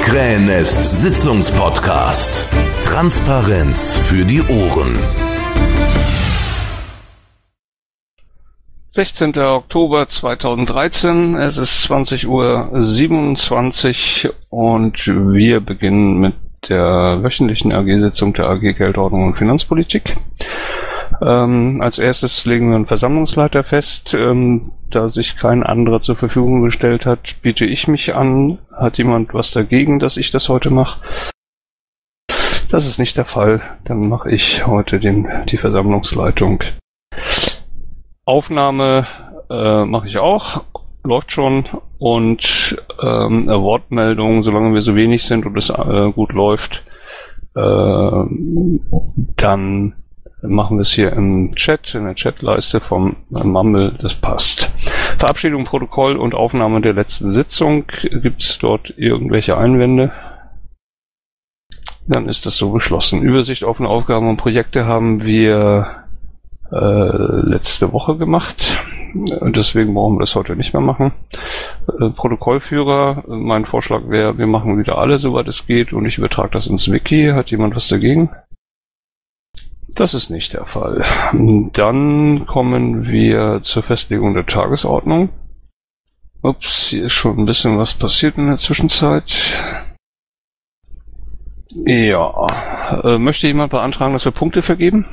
Krähennest Sitzungspodcast. Transparenz für die Ohren. 16. Oktober 2013, es ist 20:27 Uhr und wir beginnen mit der wöchentlichen AG-Sitzung der AG Geldordnung und Finanzpolitik. Als erstes legen wir einen Versammlungsleiter fest. Da sich kein anderer zur Verfügung gestellt hat, biete ich mich an. Hat jemand was dagegen, dass ich das heute mache? Das ist nicht der Fall. Dann mache ich heute die Versammlungsleitung. Aufnahme mache ich auch. Läuft schon. Und Wortmeldungen, solange wir so wenig sind und es gut läuft, dann machen wir es hier im Chat, in der Chatleiste vom Mumble, das passt. Verabschiedung, Protokoll und Aufnahme der letzten Sitzung. Gibt es dort irgendwelche Einwände? Dann ist das so beschlossen. Übersicht, offene Aufgaben und Projekte haben wir letzte Woche gemacht. Deswegen brauchen wir das heute nicht mehr machen. Protokollführer, mein Vorschlag wäre, wir machen wieder alle, soweit es geht, und ich übertrage das ins Wiki. Hat jemand was dagegen? Das ist nicht der Fall. Dann kommen wir zur Festlegung der Tagesordnung. Ups, hier ist schon ein bisschen was passiert in der Zwischenzeit. Ja, möchte jemand beantragen, dass wir Punkte vergeben?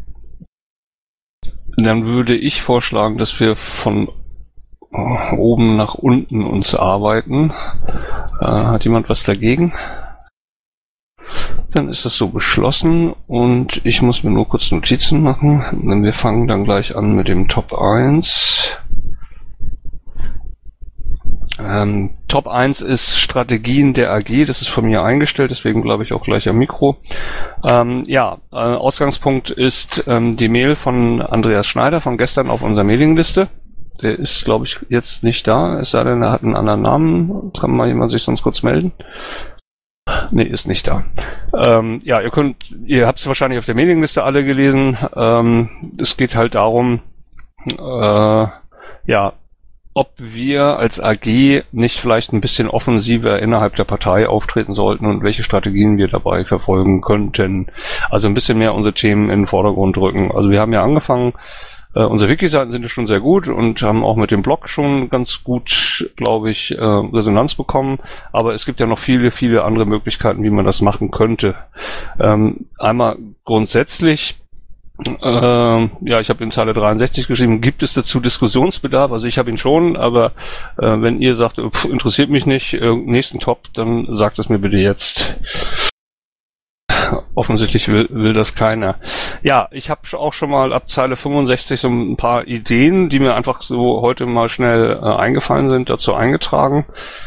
Dann würde ich vorschlagen, dass wir von oben nach unten uns arbeiten. Hat jemand was dagegen? Dann ist das so beschlossen und ich muss mir nur kurz Notizen machen. Wir fangen dann gleich an mit dem Top 1. Top 1 ist Strategien der AG, das ist von mir eingestellt, deswegen bleibe ich auch gleich am Mikro. Ausgangspunkt ist die Mail von Andreas Schneider von gestern auf unserer Mailingliste. Der ist, glaube ich, jetzt nicht da, es sei denn, er hat einen anderen Namen. Kann mal jemand sich sonst kurz melden? Nee, ist nicht da. Ihr habt es wahrscheinlich auf der Mailingliste alle gelesen. Es geht halt darum, ob wir als AG nicht vielleicht ein bisschen offensiver innerhalb der Partei auftreten sollten und welche Strategien wir dabei verfolgen könnten. Also ein bisschen mehr unsere Themen in den Vordergrund rücken. Also wir haben ja angefangen, unsere Wiki-Seiten sind ja schon sehr gut und haben auch mit dem Blog schon ganz gut, glaube ich, Resonanz bekommen. Aber es gibt ja noch viele, viele andere Möglichkeiten, wie man das machen könnte. Einmal grundsätzlich, ich habe in Zeile 63 geschrieben, gibt es dazu Diskussionsbedarf? Also ich habe ihn schon, aber wenn ihr sagt, interessiert mich nicht, nächsten Top, dann sagt es mir bitte jetzt. Offensichtlich will das keiner. Ja, ich habe auch schon mal ab Zeile 65 so ein paar Ideen, die mir einfach so heute mal schnell eingefallen sind, dazu eingetragen.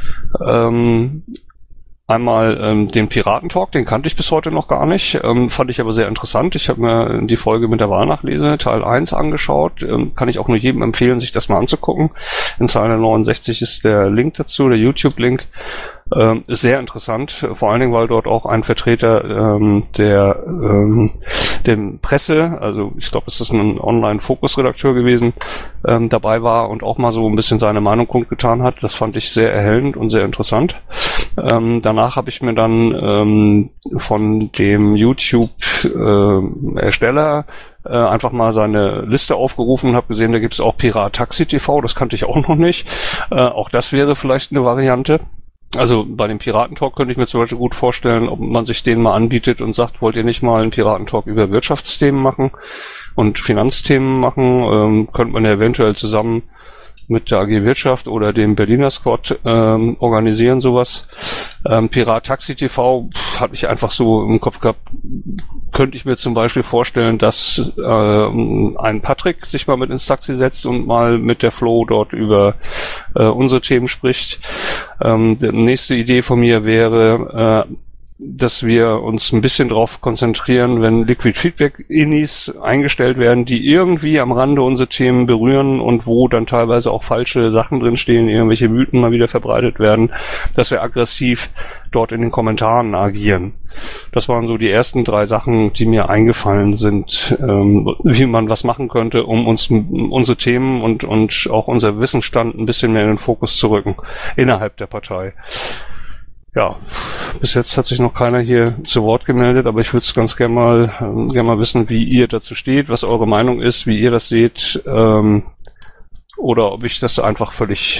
Einmal den Piratentalk, den kannte ich bis heute noch gar nicht, fand ich aber sehr interessant. Ich habe mir die Folge mit der Wahlnachlese, Teil 1, angeschaut. Kann ich auch nur jedem empfehlen, sich das mal anzugucken. In Zeile 69 ist der Link dazu, der YouTube-Link. Ist sehr interessant, vor allen Dingen, weil dort auch ein Vertreter der Presse, also ich glaube, es ist ein Online-Fokus-Redakteur gewesen, dabei war und auch mal so ein bisschen seine Meinung kundgetan hat. Das fand ich sehr erhellend und sehr interessant. Danach habe ich mir dann von dem YouTube-Ersteller einfach mal seine Liste aufgerufen und habe gesehen, da gibt es auch Pirat Taxi TV, das kannte ich auch noch nicht. Auch das wäre vielleicht eine Variante. Also bei dem Piratentalk könnte ich mir zum Beispiel gut vorstellen, ob man sich den mal anbietet und sagt, wollt ihr nicht mal einen Piratentalk über Wirtschaftsthemen machen und Finanzthemen machen? Könnte man ja eventuell zusammen mit der AG Wirtschaft oder dem Berliner Squad organisieren, sowas. Pirat Taxi TV habe ich einfach so im Kopf gehabt, könnte ich mir zum Beispiel vorstellen, dass ein Patrick sich mal mit ins Taxi setzt und mal mit der Flo dort über unsere Themen spricht. Die nächste Idee von mir wäre, dass wir uns ein bisschen darauf konzentrieren, wenn Liquid Feedback Innis eingestellt werden, die irgendwie am Rande unsere Themen berühren und wo dann teilweise auch falsche Sachen drinstehen, irgendwelche Mythen mal wieder verbreitet werden, dass wir aggressiv dort in den Kommentaren agieren. Das waren so die ersten 3 Sachen, die mir eingefallen sind, wie man was machen könnte, um uns unsere Themen und auch unser Wissensstand ein bisschen mehr in den Fokus zu rücken innerhalb der Partei. Ja, bis jetzt hat sich noch keiner hier zu Wort gemeldet, aber ich würde es ganz gerne mal wissen, wie ihr dazu steht, was eure Meinung ist, wie ihr das seht, oder ob ich das einfach völlig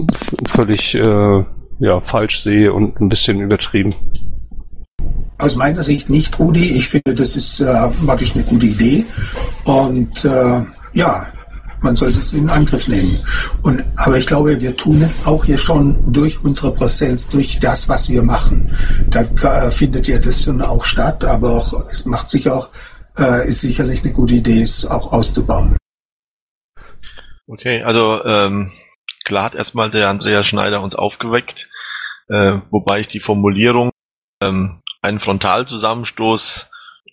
falsch sehe und ein bisschen übertrieben. Aus meiner Sicht nicht, Rudi. Ich finde, das ist wirklich eine gute Idee. Und man sollte es in Angriff nehmen. Aber ich glaube, wir tun es auch hier schon durch unsere Präsenz, durch das, was wir machen. Da findet ja das schon auch statt, aber auch, es macht sich auch, ist sicherlich eine gute Idee, es auch auszubauen. Okay, also klar hat erstmal der Andreas Schneider uns aufgeweckt, wobei ich die Formulierung einen Frontalzusammenstoß,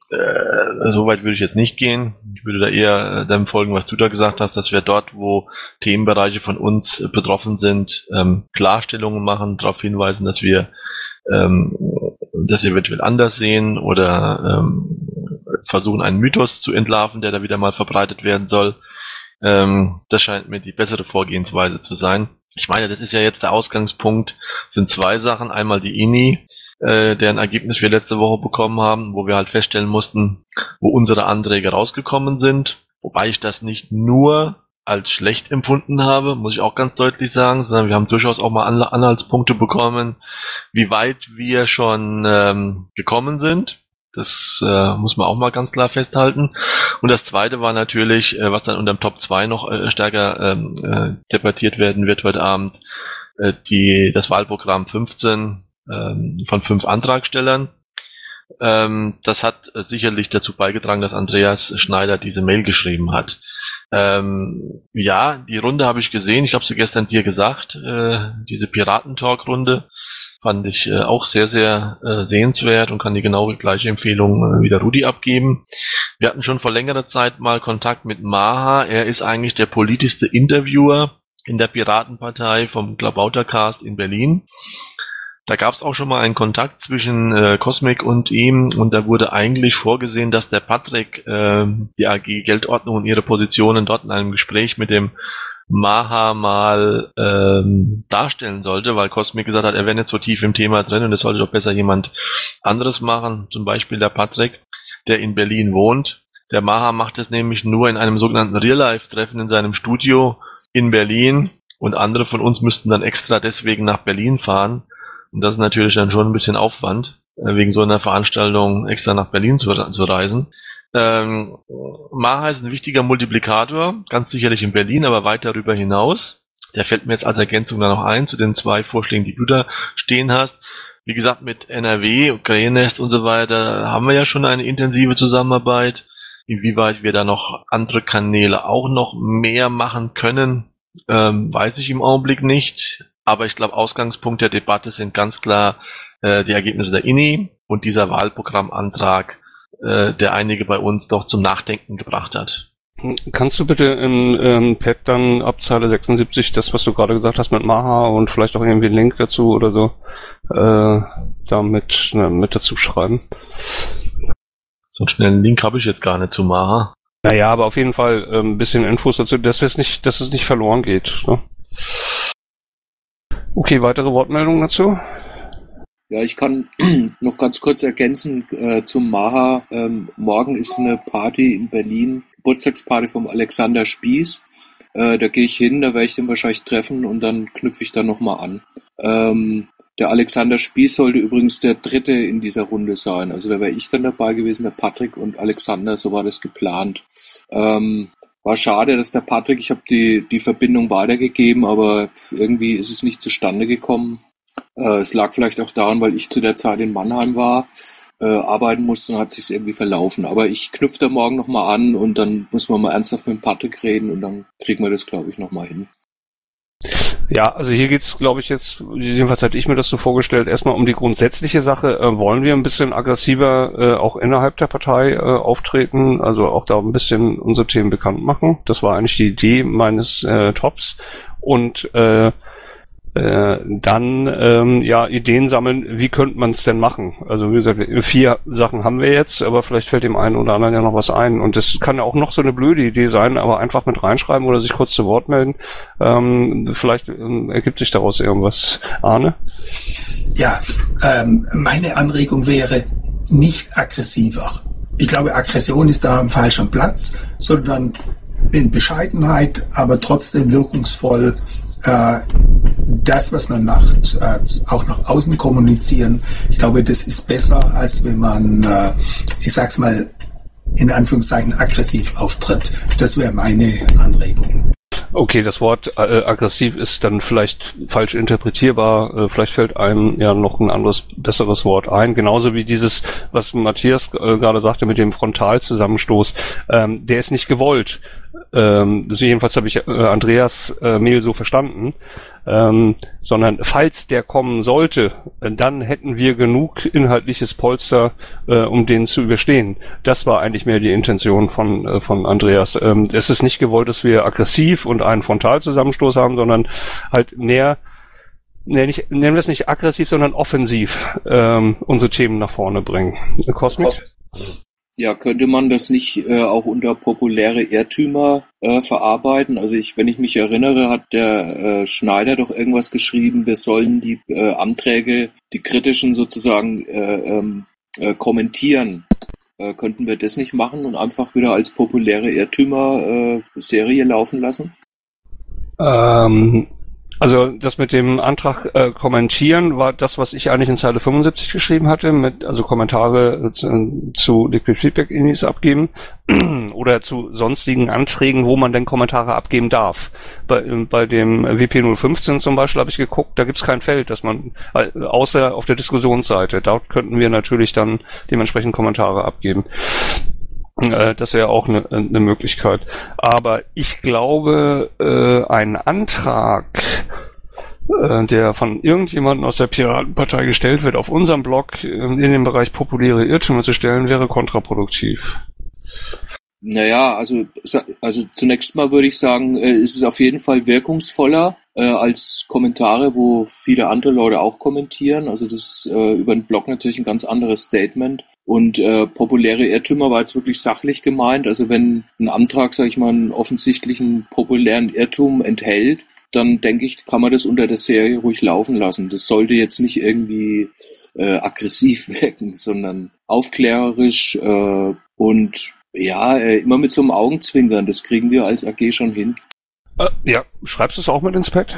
so weit würde ich jetzt nicht gehen. Ich würde da eher dem folgen, was du da gesagt hast, dass wir dort, wo Themenbereiche von uns betroffen sind, Klarstellungen machen, darauf hinweisen, dass wir das eventuell anders sehen oder versuchen, einen Mythos zu entlarven, der da wieder mal verbreitet werden soll. Das scheint mir die bessere Vorgehensweise zu sein. Ich meine, das ist ja jetzt der Ausgangspunkt, sind zwei Sachen. Einmal die INI, deren Ergebnis wir letzte Woche bekommen haben, wo wir halt feststellen mussten, wo unsere Anträge rausgekommen sind. Wobei ich das nicht nur als schlecht empfunden habe, muss ich auch ganz deutlich sagen, sondern wir haben durchaus auch mal Anhaltspunkte bekommen, wie weit wir schon gekommen sind. Das muss man auch mal ganz klar festhalten. Und das Zweite war natürlich, was dann unter dem Top 2 noch stärker debattiert werden wird heute Abend, das Wahlprogramm 15 von 5 Antragstellern. Das hat sicherlich dazu beigetragen, dass Andreas Schneider diese Mail geschrieben hat. Ja, die Runde habe ich gesehen. Ich habe sie gestern dir gesagt. Diese Piratentalk-Runde fand ich auch sehr, sehr sehenswert und kann die genau gleiche Empfehlung wie der Rudi abgeben. Wir hatten schon vor längerer Zeit mal Kontakt mit Maha. Er ist eigentlich der politischste Interviewer in der Piratenpartei vom Klabautercast in Berlin. Da gab es auch schon mal einen Kontakt zwischen Cosmic und ihm und da wurde eigentlich vorgesehen, dass der Patrick die AG Geldordnung und ihre Positionen dort in einem Gespräch mit dem Maha mal darstellen sollte, weil Cosmic gesagt hat, er wäre nicht so tief im Thema drin und es sollte doch besser jemand anderes machen, zum Beispiel der Patrick, der in Berlin wohnt. Der Maha macht es nämlich nur in einem sogenannten Real-Life-Treffen in seinem Studio in Berlin und andere von uns müssten dann extra deswegen nach Berlin fahren. Und das ist natürlich dann schon ein bisschen Aufwand, wegen so einer Veranstaltung extra nach Berlin zu reisen. Maha ist ein wichtiger Multiplikator, ganz sicherlich in Berlin, aber weit darüber hinaus. Der fällt mir jetzt als Ergänzung da noch ein, zu den 2 Vorschlägen, die du da stehen hast. Wie gesagt, mit NRW, Krähennest und so weiter haben wir ja schon eine intensive Zusammenarbeit. Inwieweit wir da noch andere Kanäle auch noch mehr machen können, weiß ich im Augenblick nicht. Aber ich glaube, Ausgangspunkt der Debatte sind ganz klar die Ergebnisse der INI und dieser Wahlprogrammantrag, der einige bei uns doch zum Nachdenken gebracht hat. Kannst du bitte im Pad dann ab Zeile 76 das, was du gerade gesagt hast mit Maha und vielleicht auch irgendwie einen Link dazu oder so, mit dazu schreiben? So einen schnellen Link habe ich jetzt gar nicht zu Maha. Naja, aber auf jeden Fall ein bisschen Infos dazu, dass es nicht verloren geht. Ne? Okay, weitere Wortmeldungen dazu? Ja, ich kann noch ganz kurz ergänzen zum Maha. Morgen ist eine Party in Berlin, Geburtstagsparty vom Alexander Spieß. Da gehe ich hin, da werde ich den wahrscheinlich treffen und dann knüpfe ich da nochmal an. Der Alexander Spieß sollte übrigens der Dritte in dieser Runde sein. Also da wäre ich dann dabei gewesen, der Patrick und Alexander, so war das geplant. War schade, dass der Patrick, ich habe die Verbindung weitergegeben, aber irgendwie ist es nicht zustande gekommen. Es lag vielleicht auch daran, weil ich zu der Zeit in Mannheim war, arbeiten musste und hat sich irgendwie verlaufen. Aber ich knüpfe da morgen nochmal an und dann muss man mal ernsthaft mit dem Patrick reden und dann kriegen wir das, glaube ich, nochmal hin. Ja, also hier geht's, glaube ich, jetzt, jedenfalls hatte ich mir das so vorgestellt, erstmal um die grundsätzliche Sache. Wollen wir ein bisschen aggressiver auch innerhalb der Partei auftreten, also auch da ein bisschen unsere Themen bekannt machen? Das war eigentlich die Idee meines Tops. Und dann Ideen sammeln, wie könnte man es denn machen? Also wie gesagt, 4 Sachen haben wir jetzt, aber vielleicht fällt dem einen oder anderen ja noch was ein. Und das kann ja auch noch so eine blöde Idee sein, aber einfach mit reinschreiben oder sich kurz zu Wort melden. Vielleicht ergibt sich daraus irgendwas. Arne? Ja, meine Anregung wäre nicht aggressiver. Ich glaube, Aggression ist da am falschen Platz, sondern in Bescheidenheit, aber trotzdem wirkungsvoll das, was man macht, auch nach außen kommunizieren. Ich glaube, das ist besser, als wenn man, ich sag's mal, in Anführungszeichen aggressiv auftritt. Das wäre meine Anregung. Okay, das Wort aggressiv ist dann vielleicht falsch interpretierbar. Vielleicht fällt einem ja noch ein anderes, besseres Wort ein. Genauso wie dieses, was Matthias gerade sagte mit dem Frontalzusammenstoß. Der ist nicht gewollt. Jedenfalls habe ich Andreas Mail so verstanden. Sondern falls der kommen sollte, dann hätten wir genug inhaltliches Polster, um den zu überstehen. Das war eigentlich mehr die Intention von Andreas. Es ist nicht gewollt, dass wir aggressiv und einen Frontalzusammenstoß haben, sondern halt mehr, nennen wir es nicht aggressiv, sondern offensiv unsere Themen nach vorne bringen. Cosmix? Ja, könnte man das nicht auch unter populäre Irrtümer verarbeiten? Also wenn ich mich erinnere, hat der Schneider doch irgendwas geschrieben, wir sollen die Anträge, die kritischen sozusagen kommentieren. Könnten wir das nicht machen und einfach wieder als populäre Irrtümer Serie laufen lassen? Also das mit dem Antrag kommentieren war das, was ich eigentlich in Zeile 75 geschrieben hatte, also Kommentare zu Liquid Feedback Inis abgeben oder zu sonstigen Anträgen, wo man denn Kommentare abgeben darf. Bei dem WP 015 zum Beispiel habe ich geguckt, da gibt es kein Feld, dass man außer auf der Diskussionsseite, dort könnten wir natürlich dann dementsprechend Kommentare abgeben. Das wäre auch eine Möglichkeit. Aber ich glaube, ein Antrag, der von irgendjemandem aus der Piratenpartei gestellt wird, auf unserem Blog in dem Bereich populäre Irrtümer zu stellen, wäre kontraproduktiv. Naja, also zunächst mal würde ich sagen, ist es auf jeden Fall wirkungsvoller als Kommentare, wo viele andere Leute auch kommentieren. Also das ist über den Blog natürlich ein ganz anderes Statement. Und populäre Irrtümer war jetzt wirklich sachlich gemeint. Also wenn ein Antrag, sage ich mal, einen offensichtlichen populären Irrtum enthält, dann denke ich, kann man das unter der Serie ruhig laufen lassen. Das sollte jetzt nicht irgendwie aggressiv wirken, sondern aufklärerisch und ja, immer mit so einem Augenzwinkern. Das kriegen wir als AG schon hin. Ja, schreibst du es auch mit ins Pad?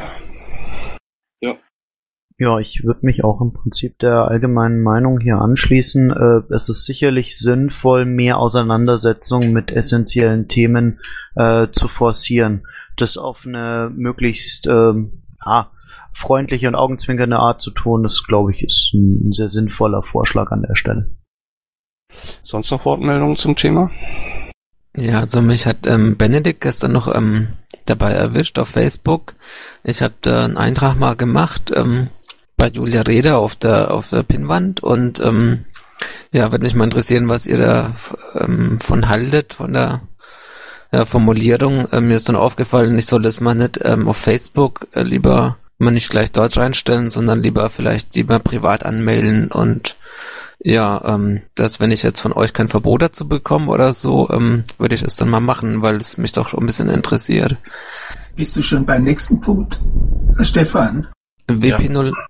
Ja. Ja, ich würde mich auch im Prinzip der allgemeinen Meinung hier anschließen. Es ist sicherlich sinnvoll, mehr Auseinandersetzungen mit essentiellen Themen zu forcieren. Das auf eine möglichst freundliche und augenzwinkernde Art zu tun, das, glaube ich, ist ein sehr sinnvoller Vorschlag an der Stelle. Sonst noch Wortmeldungen zum Thema? Ja, also mich hat Benedikt gestern noch dabei erwischt auf Facebook. Ich habe da einen Eintrag mal gemacht bei Julia Reda auf der Pinnwand und würde mich mal interessieren, was ihr da von haltet, von der Formulierung. Mir ist dann aufgefallen, ich soll das mal nicht auf Facebook lieber mal nicht gleich dort reinstellen, sondern lieber privat anmelden und dass wenn ich jetzt von euch kein Verbot dazu bekomme oder so, würde ich es dann mal machen, weil es mich doch schon ein bisschen interessiert. Bist du schon beim nächsten Punkt, Stefan? WP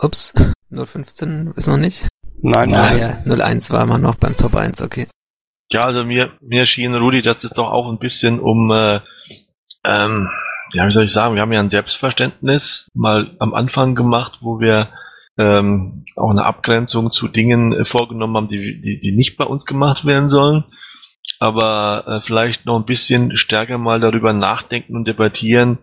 015 ist noch nicht? Nein. Ja, 01 war immer noch beim Top 1, okay. Ja, also mir schien, Rudi, dass es doch auch ein bisschen wie soll ich sagen, wir haben ja ein Selbstverständnis mal am Anfang gemacht, wo wir auch eine Abgrenzung zu Dingen vorgenommen haben, die nicht bei uns gemacht werden sollen, aber vielleicht noch ein bisschen stärker mal darüber nachdenken und debattieren,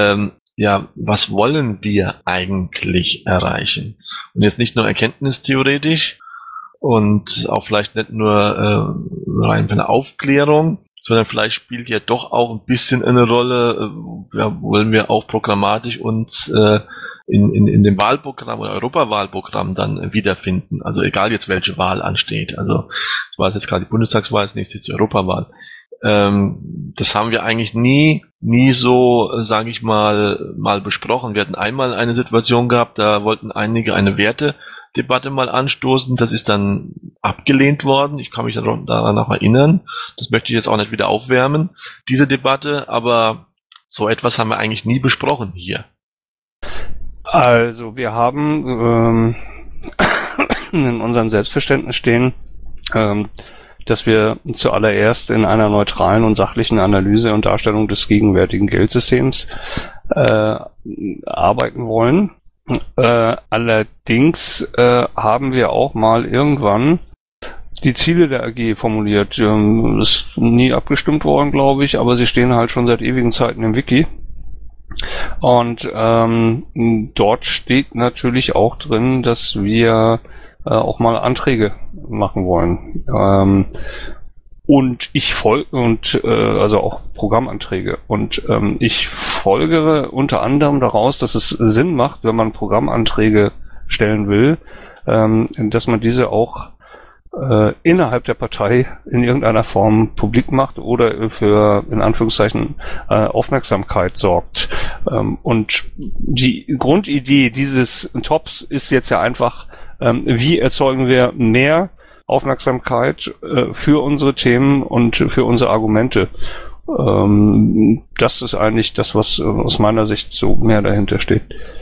was wollen wir eigentlich erreichen? Und jetzt nicht nur erkenntnistheoretisch und auch vielleicht nicht nur rein für eine Aufklärung, sondern vielleicht spielt ja doch auch ein bisschen eine Rolle, wollen wir auch programmatisch uns in dem Wahlprogramm oder Europawahlprogramm dann wiederfinden. Also egal jetzt welche Wahl ansteht. Also es war jetzt gerade die Bundestagswahl, das nächste ist die Europawahl. Das haben wir eigentlich nie so, sage ich mal besprochen. Wir hatten einmal eine Situation gehabt, da wollten einige eine Wertedebatte mal anstoßen. Das ist dann abgelehnt worden. Ich kann mich daran noch erinnern. Das möchte ich jetzt auch nicht wieder aufwärmen, diese Debatte. Aber so etwas haben wir eigentlich nie besprochen hier. Also wir haben in unserem Selbstverständnis stehen, dass wir zuallererst in einer neutralen und sachlichen Analyse und Darstellung des gegenwärtigen Geldsystems arbeiten wollen. Allerdings haben wir auch mal irgendwann die Ziele der AG formuliert. Ist nie abgestimmt worden, glaube ich, aber sie stehen halt schon seit ewigen Zeiten im Wiki. Und dort steht natürlich auch drin, dass wir auch mal Anträge machen wollen. Und ich also auch Programmanträge. Und ich folgere unter anderem daraus, dass es Sinn macht, wenn man Programmanträge stellen will, dass man diese auch innerhalb der Partei in irgendeiner Form publik macht oder für, in Anführungszeichen, Aufmerksamkeit sorgt. Und die Grundidee dieses Tops ist jetzt ja einfach, wie erzeugen wir mehr Aufmerksamkeit für unsere Themen und für unsere Argumente. Das ist eigentlich das, was aus meiner Sicht so mehr dahinter steht.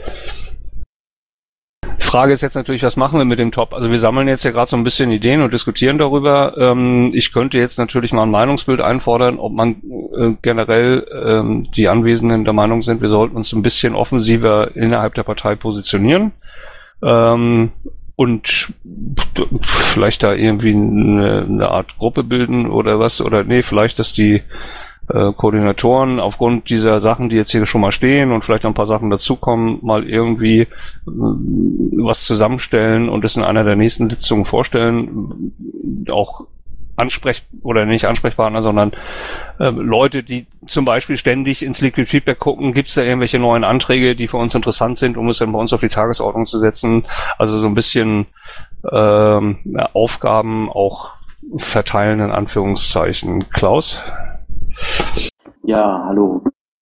Die Frage ist jetzt natürlich, was machen wir mit dem Top? Also wir sammeln jetzt ja gerade so ein bisschen Ideen und diskutieren darüber. Ich könnte jetzt natürlich mal ein Meinungsbild einfordern, ob man generell die Anwesenden der Meinung sind, wir sollten uns ein bisschen offensiver innerhalb der Partei positionieren. Und vielleicht da irgendwie eine Art Gruppe bilden oder was, oder nee, vielleicht, dass die Koordinatoren aufgrund dieser Sachen, die jetzt hier schon mal stehen und vielleicht noch ein paar Sachen dazukommen, mal irgendwie was zusammenstellen und es in einer der nächsten Sitzungen vorstellen, auch nicht Ansprechpartner, sondern Leute, die zum Beispiel ständig ins Liquid Feedback gucken, gibt es da irgendwelche neuen Anträge, die für uns interessant sind, um es dann bei uns auf die Tagesordnung zu setzen. Also so ein bisschen Aufgaben auch verteilen, in Anführungszeichen. Klaus? Ja, hallo.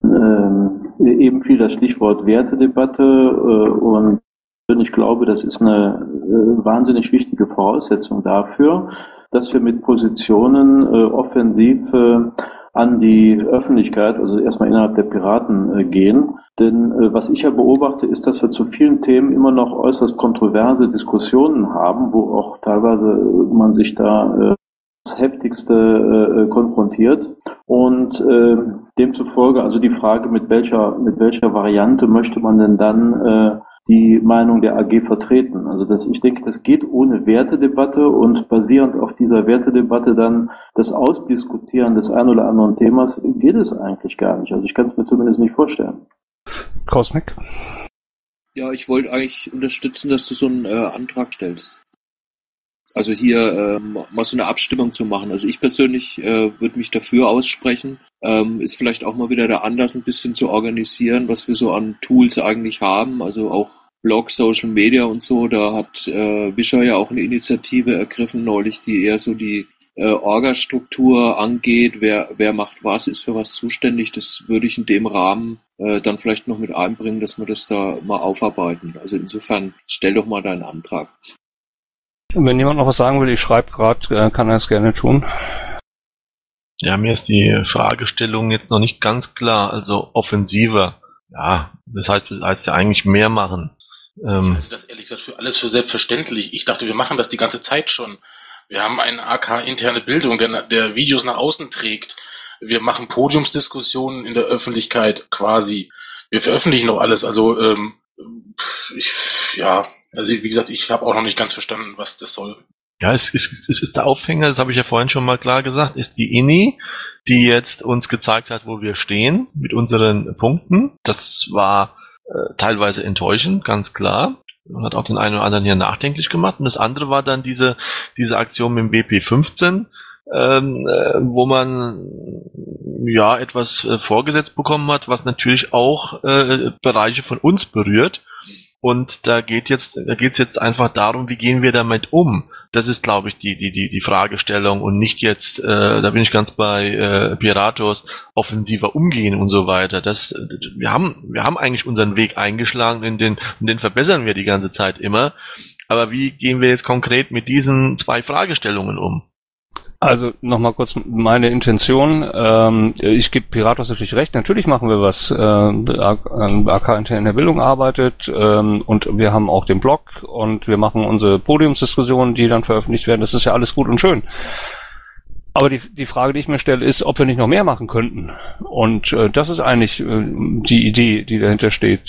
Eben fiel das Stichwort Wertedebatte und ich glaube, das ist eine wahnsinnig wichtige Voraussetzung dafür, dass wir mit Positionen offensiv an die Öffentlichkeit, also erstmal innerhalb der Piraten gehen. Denn was ich ja beobachte, ist, dass wir zu vielen Themen immer noch äußerst kontroverse Diskussionen haben, wo auch teilweise man sich da das Heftigste konfrontiert. Und demzufolge also die Frage, mit welcher Variante möchte man denn dann die Meinung der AG vertreten. Also ich denke, das geht ohne Wertedebatte und basierend auf dieser Wertedebatte dann das Ausdiskutieren des ein oder anderen Themas geht es eigentlich gar nicht. Also ich kann es mir zumindest nicht vorstellen. Cosmic? Ja, ich wollte eigentlich unterstützen, dass du so einen Antrag stellst. Also hier mal so eine Abstimmung zu machen. Also ich persönlich würde mich dafür aussprechen. Ist vielleicht auch mal wieder der Anlass, ein bisschen zu organisieren, was wir so an Tools eigentlich haben. Also auch Blog, Social Media und so. Da hat Wischer ja auch eine Initiative ergriffen neulich, die eher so die Orga-Struktur angeht. Wer macht was, ist für was zuständig. Das würde ich in dem Rahmen dann vielleicht noch mit einbringen, dass wir das da mal aufarbeiten. Also insofern stell doch mal deinen Antrag. Wenn jemand noch was sagen will, ich schreibe gerade, kann er es gerne tun. Ja, mir ist die Fragestellung jetzt noch nicht ganz klar. Also offensiver. Ja, das heißt ja eigentlich mehr machen. Ich halte das ehrlich gesagt alles für selbstverständlich. Ich dachte, wir machen das die ganze Zeit schon. Wir haben eine AK-interne Bildung, der Videos nach außen trägt. Wir machen Podiumsdiskussionen in der Öffentlichkeit quasi. Wir veröffentlichen doch alles. Also wie gesagt, ich habe auch noch nicht ganz verstanden, was das soll. Ja, es ist der Aufhänger, das habe ich ja vorhin schon mal klar gesagt, ist die INI, die jetzt uns gezeigt hat, wo wir stehen mit unseren Punkten. Das war teilweise enttäuschend, ganz klar. Und hat auch den einen oder anderen hier nachdenklich gemacht. Und das andere war dann diese Aktion mit dem BP15, wo man ja etwas vorgesetzt bekommen hat, was natürlich auch Bereiche von uns berührt. Und da geht's jetzt einfach darum, wie gehen wir damit um? Das ist, glaube ich, die Fragestellung und nicht jetzt, da bin ich ganz bei Piratos, offensiver umgehen und so weiter. Wir haben eigentlich unseren Weg eingeschlagen, und den verbessern wir die ganze Zeit immer. Aber wie gehen wir jetzt konkret mit diesen 2 Fragestellungen um? Also nochmal kurz meine Intention. Ich gebe Piratos natürlich recht. Natürlich machen wir was. AK intern in der Bildung arbeitet und wir haben auch den Blog und wir machen unsere Podiumsdiskussionen, die dann veröffentlicht werden. Das ist ja alles gut und schön. Aber die Frage, die ich mir stelle, ist, ob wir nicht noch mehr machen könnten. Und das ist eigentlich die Idee, die dahinter steht.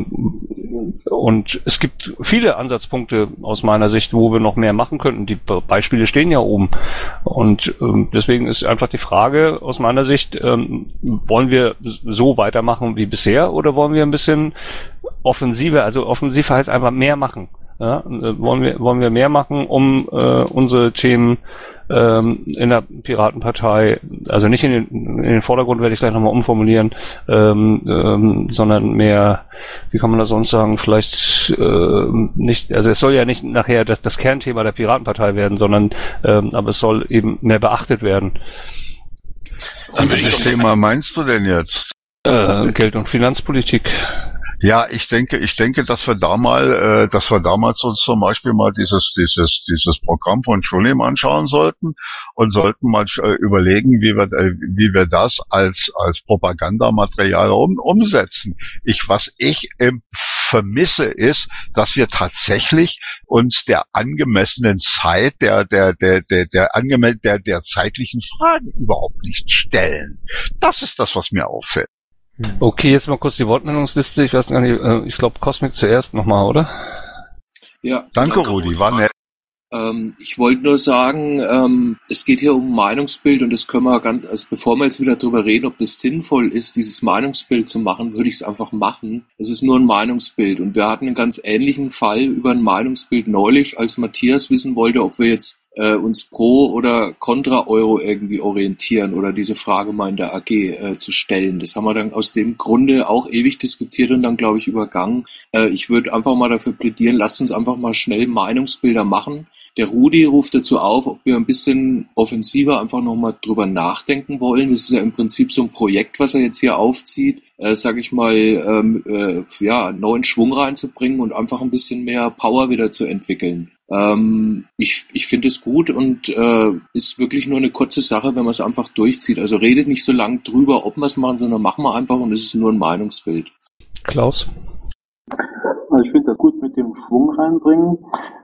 Und es gibt viele Ansatzpunkte aus meiner Sicht, wo wir noch mehr machen könnten. Die Beispiele stehen ja oben. Und deswegen ist einfach die Frage aus meiner Sicht, wollen wir so weitermachen wie bisher oder wollen wir ein bisschen offensiver, also offensiv heißt einfach mehr machen. Ja? Wollen wir mehr machen, um unsere Themen in der Piratenpartei, also nicht in den Vordergrund, werde ich gleich nochmal umformulieren, sondern mehr, wie kann man das sonst sagen, vielleicht nicht, also es soll ja nicht nachher das Kernthema der Piratenpartei werden, sondern aber es soll eben mehr beachtet werden. Welches Thema meinst du denn jetzt? Geld- und Finanzpolitik. Ja, ich denke, dass wir damals uns zum Beispiel mal dieses Programm von Schulim anschauen sollten und sollten mal überlegen, wie wir das als Propagandamaterial umsetzen. Was ich vermisse ist, dass wir tatsächlich uns der angemessenen Zeit, der zeitlichen Fragen überhaupt nicht stellen. Das ist das, was mir auffällt. Okay, jetzt mal kurz die Wortmeldungsliste. Ich weiß gar nicht, ich glaube Cosmic zuerst nochmal, oder? Ja. Danke, Rudi, war nett. Ich wollte nur sagen, es geht hier um Meinungsbild und das können wir bevor wir jetzt wieder drüber reden, ob das sinnvoll ist, dieses Meinungsbild zu machen, würde ich es einfach machen. Es ist nur ein Meinungsbild und wir hatten einen ganz ähnlichen Fall über ein Meinungsbild neulich, als Matthias wissen wollte, ob wir jetzt uns pro oder contra Euro irgendwie orientieren oder diese Frage mal in der AG zu stellen. Das haben wir dann aus dem Grunde auch ewig diskutiert und dann, glaube ich, übergangen. Ich würde einfach mal dafür plädieren, lasst uns einfach mal schnell Meinungsbilder machen. Der Rudi ruft dazu auf, ob wir ein bisschen offensiver einfach nochmal drüber nachdenken wollen. Das ist ja im Prinzip so ein Projekt, was er jetzt hier aufzieht, sag ich mal, neuen Schwung reinzubringen und einfach ein bisschen mehr Power wieder zu entwickeln. Ich finde es gut und ist wirklich nur eine kurze Sache, wenn man es einfach durchzieht. Also redet nicht so lang drüber, ob wir es machen, sondern machen wir einfach und es ist nur ein Meinungsbild. Klaus? Also ich finde das gut mit dem Schwung reinbringen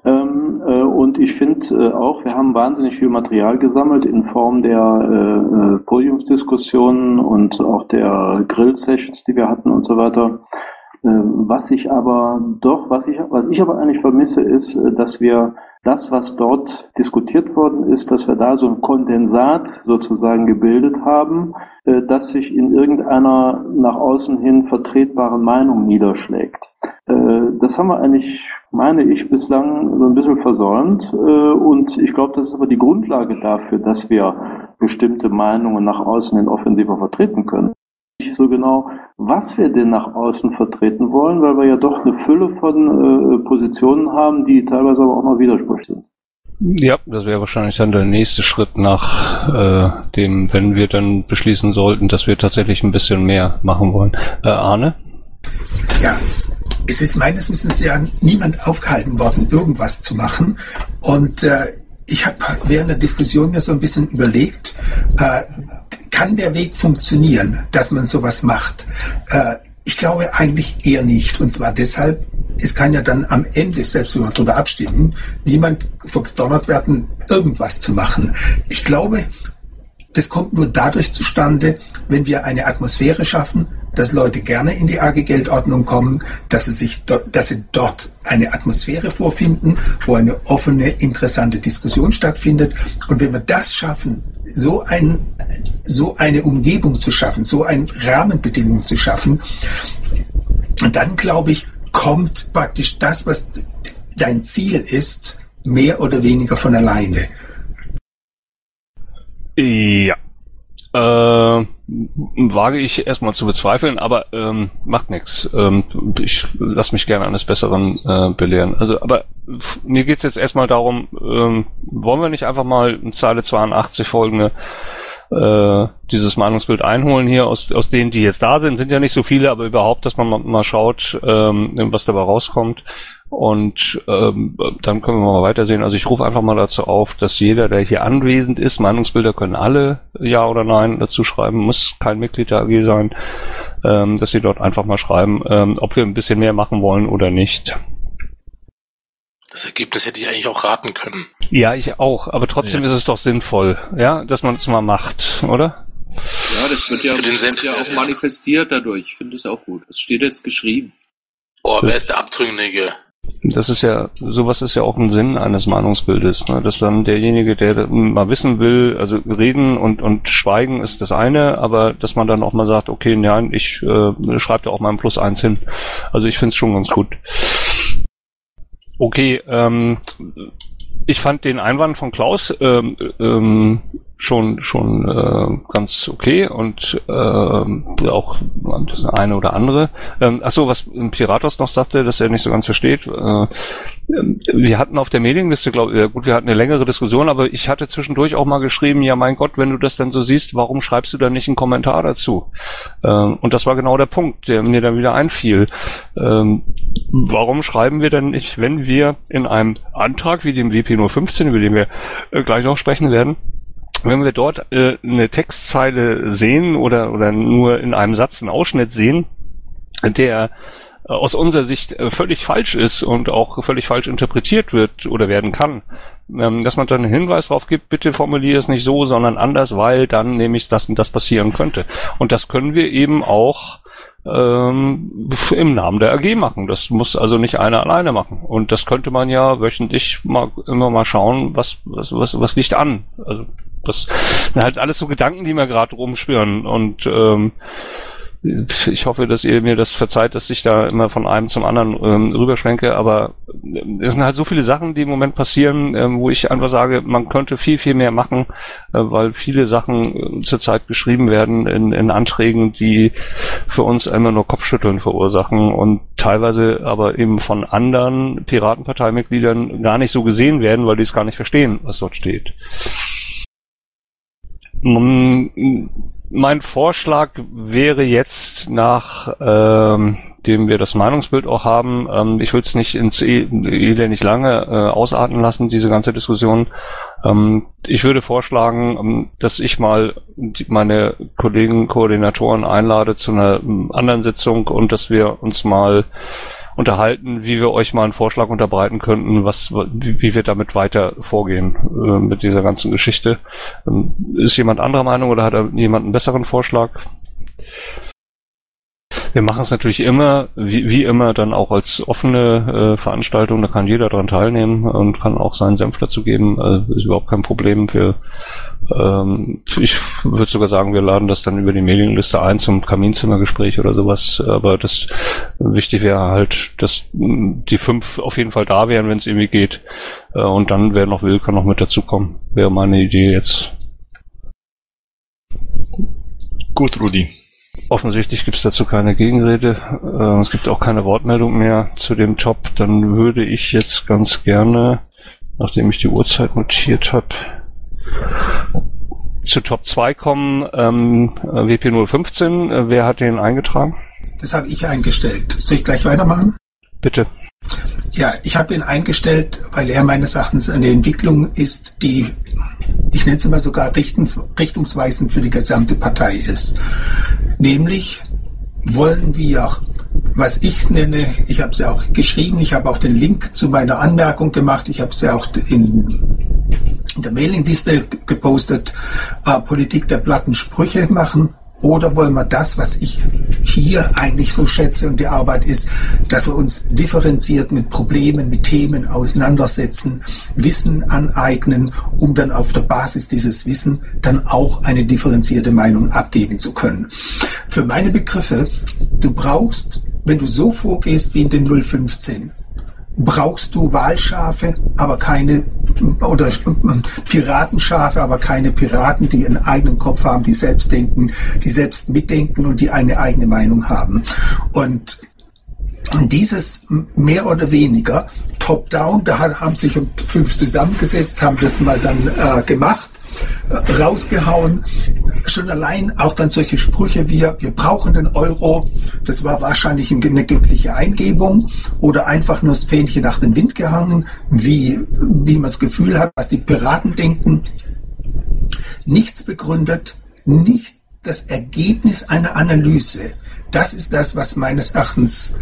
und ich finde auch, wir haben wahnsinnig viel Material gesammelt in Form der Podiumsdiskussionen und auch der Grill-Sessions, die wir hatten und so weiter. Was ich aber eigentlich vermisse, ist, dass wir das, was dort diskutiert worden ist, dass wir da so ein Kondensat sozusagen gebildet haben, das sich in irgendeiner nach außen hin vertretbaren Meinung niederschlägt. Das haben wir eigentlich, meine ich, bislang so ein bisschen versäumt. Und ich glaube, das ist aber die Grundlage dafür, dass wir bestimmte Meinungen nach außen hin offensiver vertreten können. Nicht so genau, was wir denn nach außen vertreten wollen, weil wir ja doch eine Fülle von Positionen haben, die teilweise aber auch noch widersprüchlich sind. Ja, das wäre wahrscheinlich dann der nächste Schritt nach dem, wenn wir dann beschließen sollten, dass wir tatsächlich ein bisschen mehr machen wollen. Arne? Ja, es ist meines Wissens ja niemand aufgehalten worden, irgendwas zu machen. Und ich habe während der Diskussion mir so ein bisschen überlegt, kann der Weg funktionieren, dass man sowas macht? Ich glaube eigentlich eher nicht. Und zwar deshalb, es kann ja dann am Ende, selbst wenn wir darüber abstimmen, niemand verdonnert werden, irgendwas zu machen. Ich glaube, das kommt nur dadurch zustande, wenn wir eine Atmosphäre schaffen, dass Leute gerne in die AG Geldordnung kommen, dass sie dort eine Atmosphäre vorfinden, wo eine offene, interessante Diskussion stattfindet. Und wenn wir das schaffen, so eine Umgebung zu schaffen, so eine Rahmenbedingung zu schaffen, dann glaube ich, kommt praktisch das, was dein Ziel ist, mehr oder weniger von alleine. Ja. wage ich erstmal zu bezweifeln, aber macht nichts. Ich lasse mich gerne eines Besseren belehren. Also, aber mir geht's jetzt erstmal darum, wollen wir nicht einfach mal in Zeile 82 folgende dieses Meinungsbild einholen hier aus denen, die jetzt da sind ja nicht so viele, aber überhaupt, dass man mal schaut, was dabei rauskommt. Und dann können wir mal weitersehen. Also ich rufe einfach mal dazu auf, dass jeder, der hier anwesend ist, Meinungsbilder können alle Ja oder Nein dazu schreiben, muss kein Mitglied der AG sein, dass sie dort einfach mal schreiben, ob wir ein bisschen mehr machen wollen oder nicht. Das Ergebnis hätte ich eigentlich auch raten können. Ja, ich auch, aber trotzdem ist es doch sinnvoll, ja, dass man es mal macht, oder? Ja, das wird ja auch manifestiert dadurch. Ich finde es auch gut. Es steht jetzt geschrieben. Oh, wer ist der Abtrünnige? Das ist ja, sowas ist ja auch ein Sinn eines Meinungsbildes, ne? Dass dann derjenige, der mal wissen will, also reden und schweigen ist das eine, aber dass man dann auch mal sagt, okay, nein, ich schreibe da auch mal ein +1 hin. Also ich finde es schon ganz gut. Okay, ich fand den Einwand von Klaus schon ganz okay und auch das eine oder andere. Achso, was Piratos noch sagte, dass er nicht so ganz versteht. Wir hatten auf der Mailingliste, gut, wir hatten eine längere Diskussion, aber ich hatte zwischendurch auch mal geschrieben, ja mein Gott, wenn du das dann so siehst, warum schreibst du dann nicht einen Kommentar dazu? Und das war genau der Punkt, der mir dann wieder einfiel. Warum schreiben wir denn nicht, wenn wir in einem Antrag wie dem WP 015, über den wir gleich noch sprechen werden, wenn wir dort eine Textzeile sehen oder nur in einem Satz einen Ausschnitt sehen, der aus unserer Sicht völlig falsch ist und auch völlig falsch interpretiert wird oder werden kann, dass man dann einen Hinweis darauf gibt, bitte formuliere es nicht so, sondern anders, weil dann nämlich das und das passieren könnte. Und das können wir eben auch im Namen der AG machen. Das muss also nicht einer alleine machen. Und das könnte man ja wöchentlich immer mal schauen, was liegt an. Also das sind halt alles so Gedanken, die mir gerade rumschwirren. Und ich hoffe, dass ihr mir das verzeiht, dass ich da immer von einem zum anderen rüberschwenke, aber es sind halt so viele Sachen, die im Moment passieren, wo ich einfach sage, man könnte viel, viel mehr machen, weil viele Sachen zurzeit geschrieben werden in Anträgen, die für uns immer nur Kopfschütteln verursachen und teilweise aber eben von anderen Piratenparteimitgliedern gar nicht so gesehen werden, weil die es gar nicht verstehen, was dort steht. Mein Vorschlag wäre jetzt, nachdem wir das Meinungsbild auch haben, ich will es nicht ins nicht lange ausarten lassen, diese ganze Diskussion. Ich würde vorschlagen, dass ich mal meine Kollegen, Koordinatoren einlade zu einer anderen Sitzung und dass wir uns mal unterhalten, wie wir euch mal einen Vorschlag unterbreiten könnten, wie wir damit weiter vorgehen mit dieser ganzen Geschichte. Ist jemand anderer Meinung oder hat jemand einen besseren Vorschlag? Wir machen es natürlich immer, wie immer, dann auch als offene Veranstaltung. Da kann jeder dran teilnehmen und kann auch seinen Senf dazu geben. Also ist überhaupt kein Problem. Ich würde sogar sagen, wir laden das dann über die Mailingliste ein zum Kaminzimmergespräch oder sowas. Aber das wichtig wäre halt, dass die 5 auf jeden Fall da wären, wenn es irgendwie geht. Und dann, wer noch will, kann noch mit dazukommen. Wäre meine Idee jetzt. Gut, Rudi. Offensichtlich gibt es dazu keine Gegenrede. Es gibt auch keine Wortmeldung mehr zu dem Top. Dann würde ich jetzt ganz gerne, nachdem ich die Uhrzeit notiert habe, zu Top 2 kommen. WP 015. Wer hat den eingetragen? Das habe ich eingestellt. Soll ich gleich weitermachen? Bitte. Ja, ich habe ihn eingestellt, weil er meines Erachtens eine Entwicklung ist, die, ich nenne es immer sogar richtungsweisend für die gesamte Partei ist. Nämlich wollen wir, was ich nenne, ich habe es ja auch geschrieben, ich habe auch den Link zu meiner Anmerkung gemacht, ich habe es ja auch in der Mailingliste gepostet, Politik der platten Sprüche machen. Oder wollen wir das, was ich hier eigentlich so schätze und die Arbeit ist, dass wir uns differenziert mit Problemen, mit Themen auseinandersetzen, Wissen aneignen, um dann auf der Basis dieses Wissen dann auch eine differenzierte Meinung abgeben zu können. Für meine Begriffe, du brauchst, wenn du so vorgehst wie in den 015, brauchst du Wahlschafe, aber keine oder Piratenschafe, aber keine Piraten, die einen eigenen Kopf haben, die selbst denken, die selbst mitdenken und die eine eigene Meinung haben. Und dieses mehr oder weniger top-down, da haben sich 5 zusammengesetzt, haben das mal dann gemacht, rausgehauen. Schon allein auch dann solche Sprüche wie, wir brauchen den Euro, das war wahrscheinlich eine göttliche Eingebung oder einfach nur das Fähnchen nach dem Wind gehangen, wie man das Gefühl hat, was die Piraten denken. Nichts begründet, nicht das Ergebnis einer Analyse. Das ist das, was meines Erachtens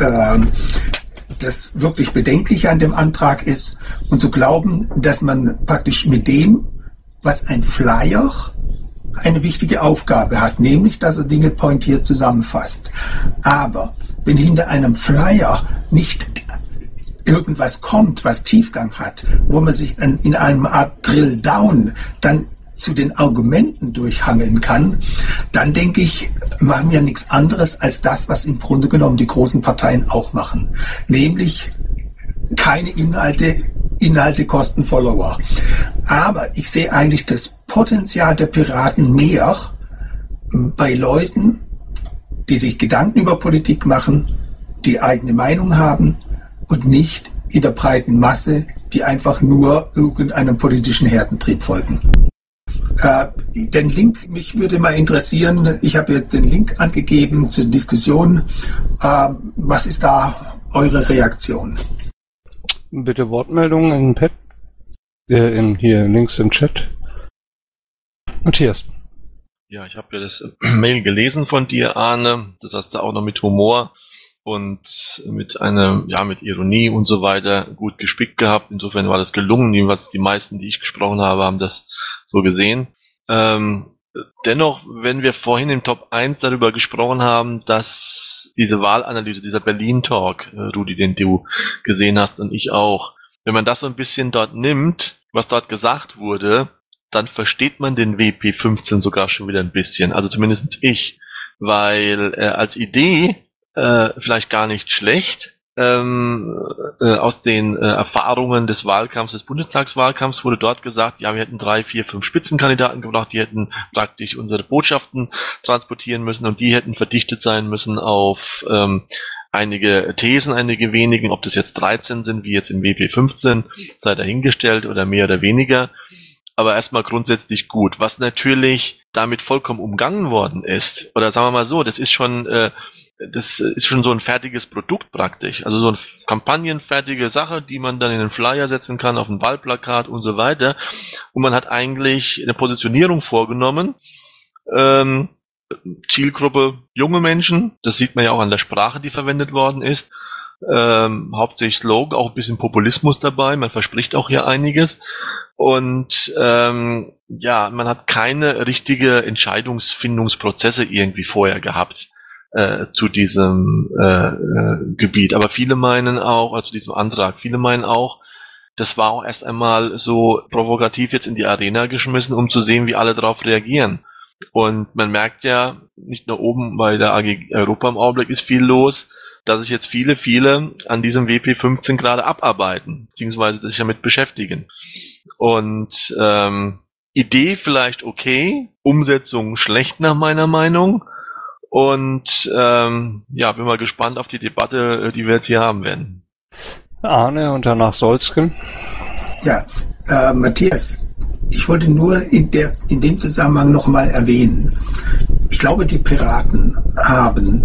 das wirklich Bedenkliche an dem Antrag ist. Und zu glauben, dass man praktisch mit dem, was ein Flyer eine wichtige Aufgabe hat, nämlich, dass er Dinge pointiert zusammenfasst. Aber wenn hinter einem Flyer nicht irgendwas kommt, was Tiefgang hat, wo man sich in einem Art Drill-Down dann zu den Argumenten durchhangeln kann, dann denke ich, machen wir nichts anderes als das, was im Grunde genommen die großen Parteien auch machen. Nämlich keine Inhalte kosten Follower. Aber ich sehe eigentlich das Potenzial der Piraten mehr bei Leuten, die sich Gedanken über Politik machen, die eigene Meinung haben und nicht in der breiten Masse, die einfach nur irgendeinem politischen Herdentrieb folgen. Den Link, mich würde mal interessieren, ich habe jetzt den Link angegeben zur Diskussion. Was ist da eure Reaktion? Bitte Wortmeldungen in Pad. Hier links im Chat. Matthias. Ja, ich habe ja das Mail gelesen von dir, Arne. Das hast du auch noch mit Humor und mit Ironie und so weiter gut gespickt gehabt. Insofern war das gelungen. Jedenfalls die meisten, die ich gesprochen habe, haben das so gesehen. Dennoch, wenn wir vorhin im Top 1 darüber gesprochen haben, dass diese Wahlanalyse, dieser Berlin-Talk, Rudi, den du gesehen hast und ich auch, wenn man das so ein bisschen dort nimmt, was dort gesagt wurde, dann versteht man den WP15 sogar schon wieder ein bisschen, also zumindest ich, weil als Idee vielleicht gar nicht schlecht, aus den Erfahrungen des Wahlkampfs, des Bundestagswahlkampfs wurde dort gesagt, ja, wir hätten 3, 4, 5 Spitzenkandidaten gebracht, die hätten praktisch unsere Botschaften transportieren müssen und die hätten verdichtet sein müssen auf einige Thesen, einige wenigen, ob das jetzt 13 sind, wie jetzt im WP15, sei dahingestellt oder mehr oder weniger, aber erstmal grundsätzlich gut. Was natürlich damit vollkommen umgangen worden ist, oder sagen wir mal so, das ist schon so ein fertiges Produkt praktisch. Also so eine kampagnenfertige Sache, die man dann in den Flyer setzen kann, auf ein Wahlplakat und so weiter. Und man hat eigentlich eine Positionierung vorgenommen. Zielgruppe junge Menschen, das sieht man ja auch an der Sprache, die verwendet worden ist. Hauptsächlich Slogan, auch ein bisschen Populismus dabei, man verspricht auch hier einiges. Und man hat keine richtige Entscheidungsfindungsprozesse irgendwie vorher gehabt. Zu diesem Gebiet. Aber viele meinen auch, also zu diesem Antrag, viele meinen auch, das war auch erst einmal so provokativ jetzt in die Arena geschmissen, um zu sehen, wie alle darauf reagieren. Und man merkt ja, nicht nur oben bei der AG Europa im Augenblick ist viel los, dass sich jetzt viele an diesem WP15 gerade abarbeiten, beziehungsweise sich damit beschäftigen. Und Idee vielleicht okay, Umsetzung schlecht nach meiner Meinung. Und bin mal gespannt auf die Debatte, die wir jetzt hier haben werden. Arne und danach Solzken. Ja, Matthias, ich wollte nur in dem Zusammenhang nochmal erwähnen. Ich glaube, die Piraten haben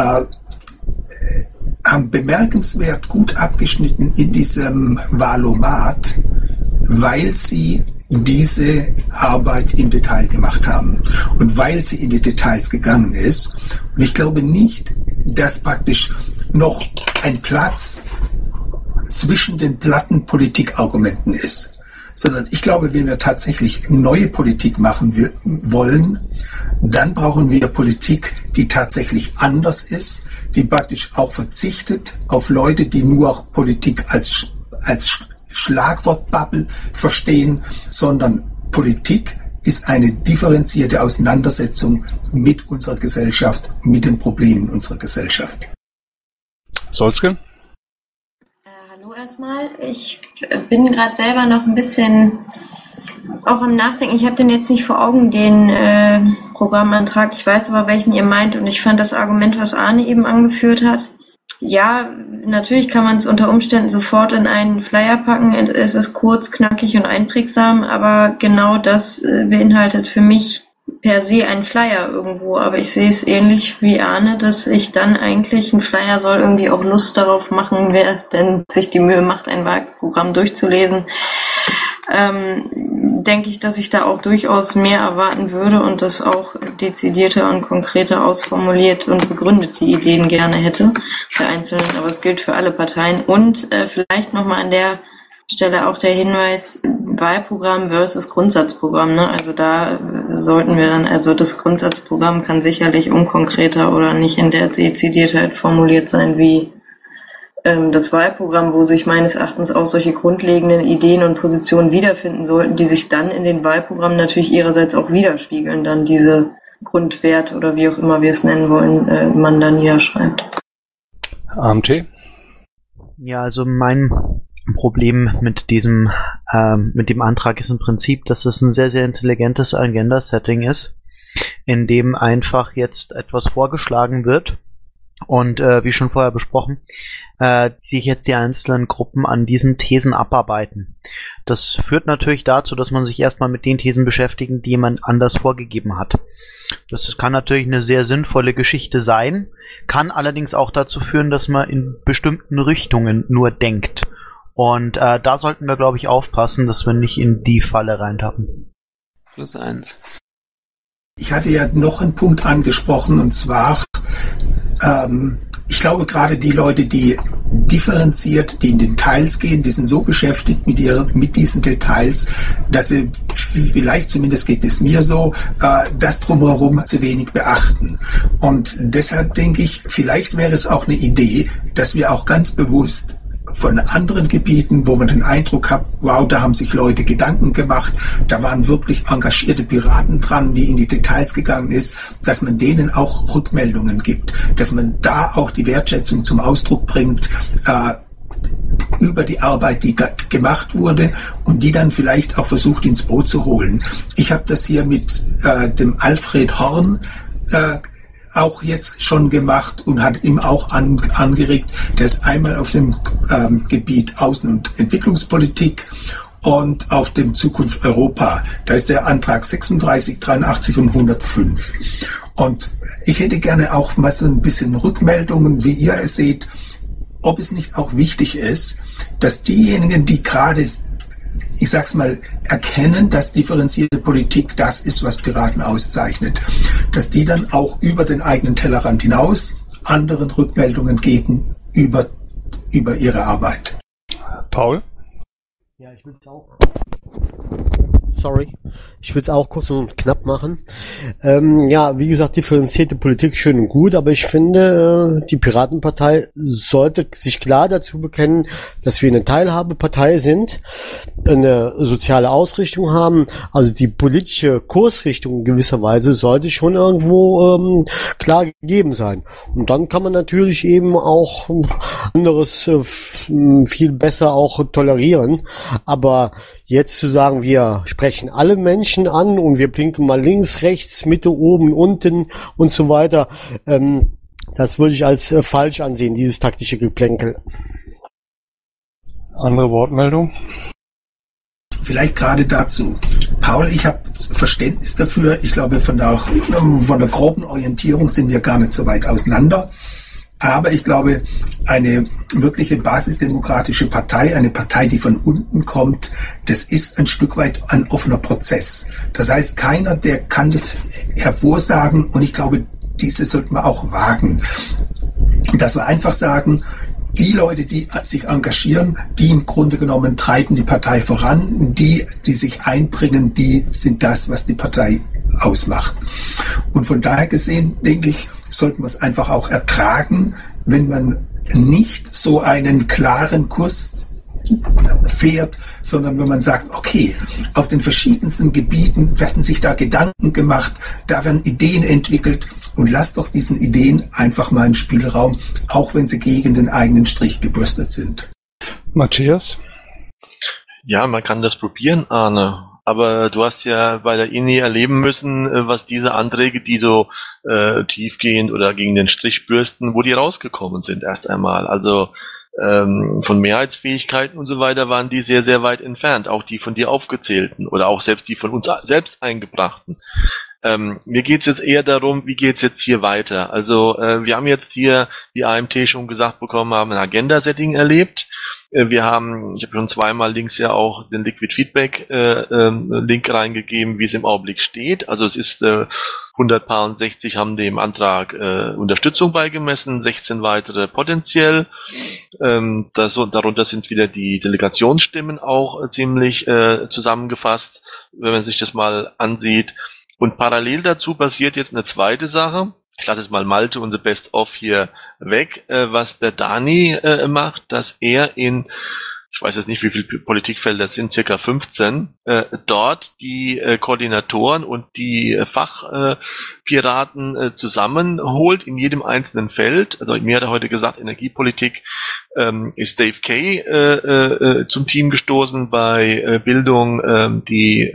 bemerkenswert gut abgeschnitten in diesem Wahlomat, weil sie diese Arbeit im Detail gemacht haben und weil sie in die Details gegangen ist. Und ich glaube nicht, dass praktisch noch ein Platz zwischen den platten Politikargumenten ist, sondern ich glaube, wenn wir tatsächlich neue Politik machen wollen, dann brauchen wir Politik, die tatsächlich anders ist, die praktisch auch verzichtet auf Leute, die nur Politik als Schlagwortbubble verstehen, sondern Politik ist eine differenzierte Auseinandersetzung mit unserer Gesellschaft, mit den Problemen unserer Gesellschaft. Solzke? Hallo erstmal. Ich bin gerade selber noch ein bisschen auch am Nachdenken. Ich habe den jetzt nicht vor Augen, den Programmantrag. Ich weiß aber, welchen ihr meint, und ich fand das Argument, was Arne eben angeführt hat. Ja, natürlich kann man es unter Umständen sofort in einen Flyer packen. Es ist kurz, knackig und einprägsam, aber genau das beinhaltet für mich per se einen Flyer irgendwo. Aber ich sehe es ähnlich wie Arne, dass ich dann eigentlich, ein Flyer soll irgendwie auch Lust darauf machen, wer es denn sich die Mühe macht, ein Wahlprogramm durchzulesen. Denke ich, dass ich da auch durchaus mehr erwarten würde und das auch dezidierter und konkreter ausformuliert und begründet die Ideen gerne hätte für Einzelne, aber es gilt für alle Parteien. Und vielleicht nochmal an der Stelle auch der Hinweis, Wahlprogramm versus Grundsatzprogramm, ne? Also da sollten wir dann, also das Grundsatzprogramm kann sicherlich unkonkreter oder nicht in der Dezidiertheit formuliert sein wie das Wahlprogramm, wo sich meines Erachtens auch solche grundlegenden Ideen und Positionen wiederfinden sollten, die sich dann in den Wahlprogrammen natürlich ihrerseits auch widerspiegeln, dann diese Grundwerte oder wie auch immer wir es nennen wollen, man da niederschreibt. AMT? Ja, also mein Problem mit dem Antrag ist im Prinzip, dass es ein sehr, sehr intelligentes Agenda-Setting ist, in dem einfach jetzt etwas vorgeschlagen wird und wie schon vorher besprochen, sich jetzt die einzelnen Gruppen an diesen Thesen abarbeiten. Das führt natürlich dazu, dass man sich erstmal mit den Thesen beschäftigt, die jemand anders vorgegeben hat. Das kann natürlich eine sehr sinnvolle Geschichte sein, kann allerdings auch dazu führen, dass man in bestimmten Richtungen nur denkt. Und da sollten wir, glaube ich, aufpassen, dass wir nicht in die Falle reintappen. +1. Ich hatte ja noch einen Punkt angesprochen, und zwar, ich glaube gerade die Leute, die differenziert, die in Details gehen, die sind so beschäftigt mit diesen Details, dass sie, vielleicht zumindest geht es mir so, das drumherum zu wenig beachten. Und deshalb denke ich, vielleicht wäre es auch eine Idee, dass wir auch ganz bewusst von anderen Gebieten, wo man den Eindruck hat, wow, da haben sich Leute Gedanken gemacht, da waren wirklich engagierte Piraten dran, die in die Details gegangen ist, dass man denen auch Rückmeldungen gibt, dass man da auch die Wertschätzung zum Ausdruck bringt, über die Arbeit, die gemacht wurde, und die dann vielleicht auch versucht, ins Boot zu holen. Ich habe das hier mit dem Alfred Horn auch jetzt schon gemacht und hat ihm auch angeregt, der ist einmal auf dem Gebiet Außen- und Entwicklungspolitik und auf dem Zukunft Europa. Da ist der Antrag 36, 83 und 105. Und ich hätte gerne auch mal so ein bisschen Rückmeldungen, wie ihr es seht, ob es nicht auch wichtig ist, dass diejenigen, die gerade, ich sag's mal, erkennen, dass differenzierte Politik das ist, was Piraten auszeichnet, dass die dann auch über den eigenen Tellerrand hinaus anderen Rückmeldungen geben über ihre Arbeit. Paul? Ja, ich will es auch. Ich will es auch kurz und knapp machen. Ja, wie gesagt, differenzierte Politik schön und gut, aber ich finde, die Piratenpartei sollte sich klar dazu bekennen, dass wir eine Teilhabepartei sind, eine soziale Ausrichtung haben, also die politische Kursrichtung in gewisser Weise sollte schon irgendwo klar gegeben sein. Und dann kann man natürlich eben auch anderes viel besser auch tolerieren, aber jetzt zu sagen, wir sprechen alle Menschen an und wir blinken mal links, rechts, Mitte, oben, unten und so weiter. Das würde ich als falsch ansehen, dieses taktische Geplänkel. Andere Wortmeldung? Vielleicht gerade dazu. Paul, ich habe Verständnis dafür. Ich glaube, von der groben Orientierung sind wir gar nicht so weit auseinander. Aber ich glaube, eine wirkliche basisdemokratische Partei, eine Partei, die von unten kommt, das ist ein Stück weit ein offener Prozess. Das heißt, keiner, der kann das hervorsagen, und ich glaube, diese sollten wir auch wagen. Dass wir einfach sagen, die Leute, die sich engagieren, die im Grunde genommen treiben die Partei voran, die sich einbringen, die sind das, was die Partei ausmacht. Und von daher gesehen, denke ich, sollten wir es einfach auch ertragen, wenn man nicht so einen klaren Kurs fährt, sondern wenn man sagt, okay, auf den verschiedensten Gebieten werden sich da Gedanken gemacht, da werden Ideen entwickelt, und lasst doch diesen Ideen einfach mal einen Spielraum, auch wenn sie gegen den eigenen Strich gebürstet sind. Matthias? Ja, man kann das probieren, Arne. Aber du hast ja bei der INI erleben müssen, was diese Anträge, die so tiefgehend oder gegen den Strich bürsten, wo die rausgekommen sind erst einmal. Also von Mehrheitsfähigkeiten und so weiter waren die sehr, sehr weit entfernt. Auch die von dir aufgezählten oder auch selbst die von uns selbst eingebrachten. Mir geht's jetzt eher darum, wie geht's jetzt hier weiter? Also wir haben jetzt hier, wie AMT schon gesagt bekommen haben, ein Agenda-Setting erlebt. Ich habe schon zweimal links ja auch den Liquid Feedback Link reingegeben, wie es im Augenblick steht. Also es ist 160 haben dem Antrag Unterstützung beigemessen, 16 weitere potenziell. Darunter sind wieder die Delegationsstimmen auch ziemlich zusammengefasst, wenn man sich das mal ansieht. Und parallel dazu passiert jetzt eine zweite Sache. Ich lasse jetzt mal Malte und The Best of hier weg, was der Dani macht, dass er in, ich weiß jetzt nicht, wie viele Politikfelder es sind, circa 15, dort die Koordinatoren und die Fachpiraten zusammenholt in jedem einzelnen Feld. Also mir hat er heute gesagt, Energiepolitik ist Dave Kay zum Team gestoßen, bei Bildung die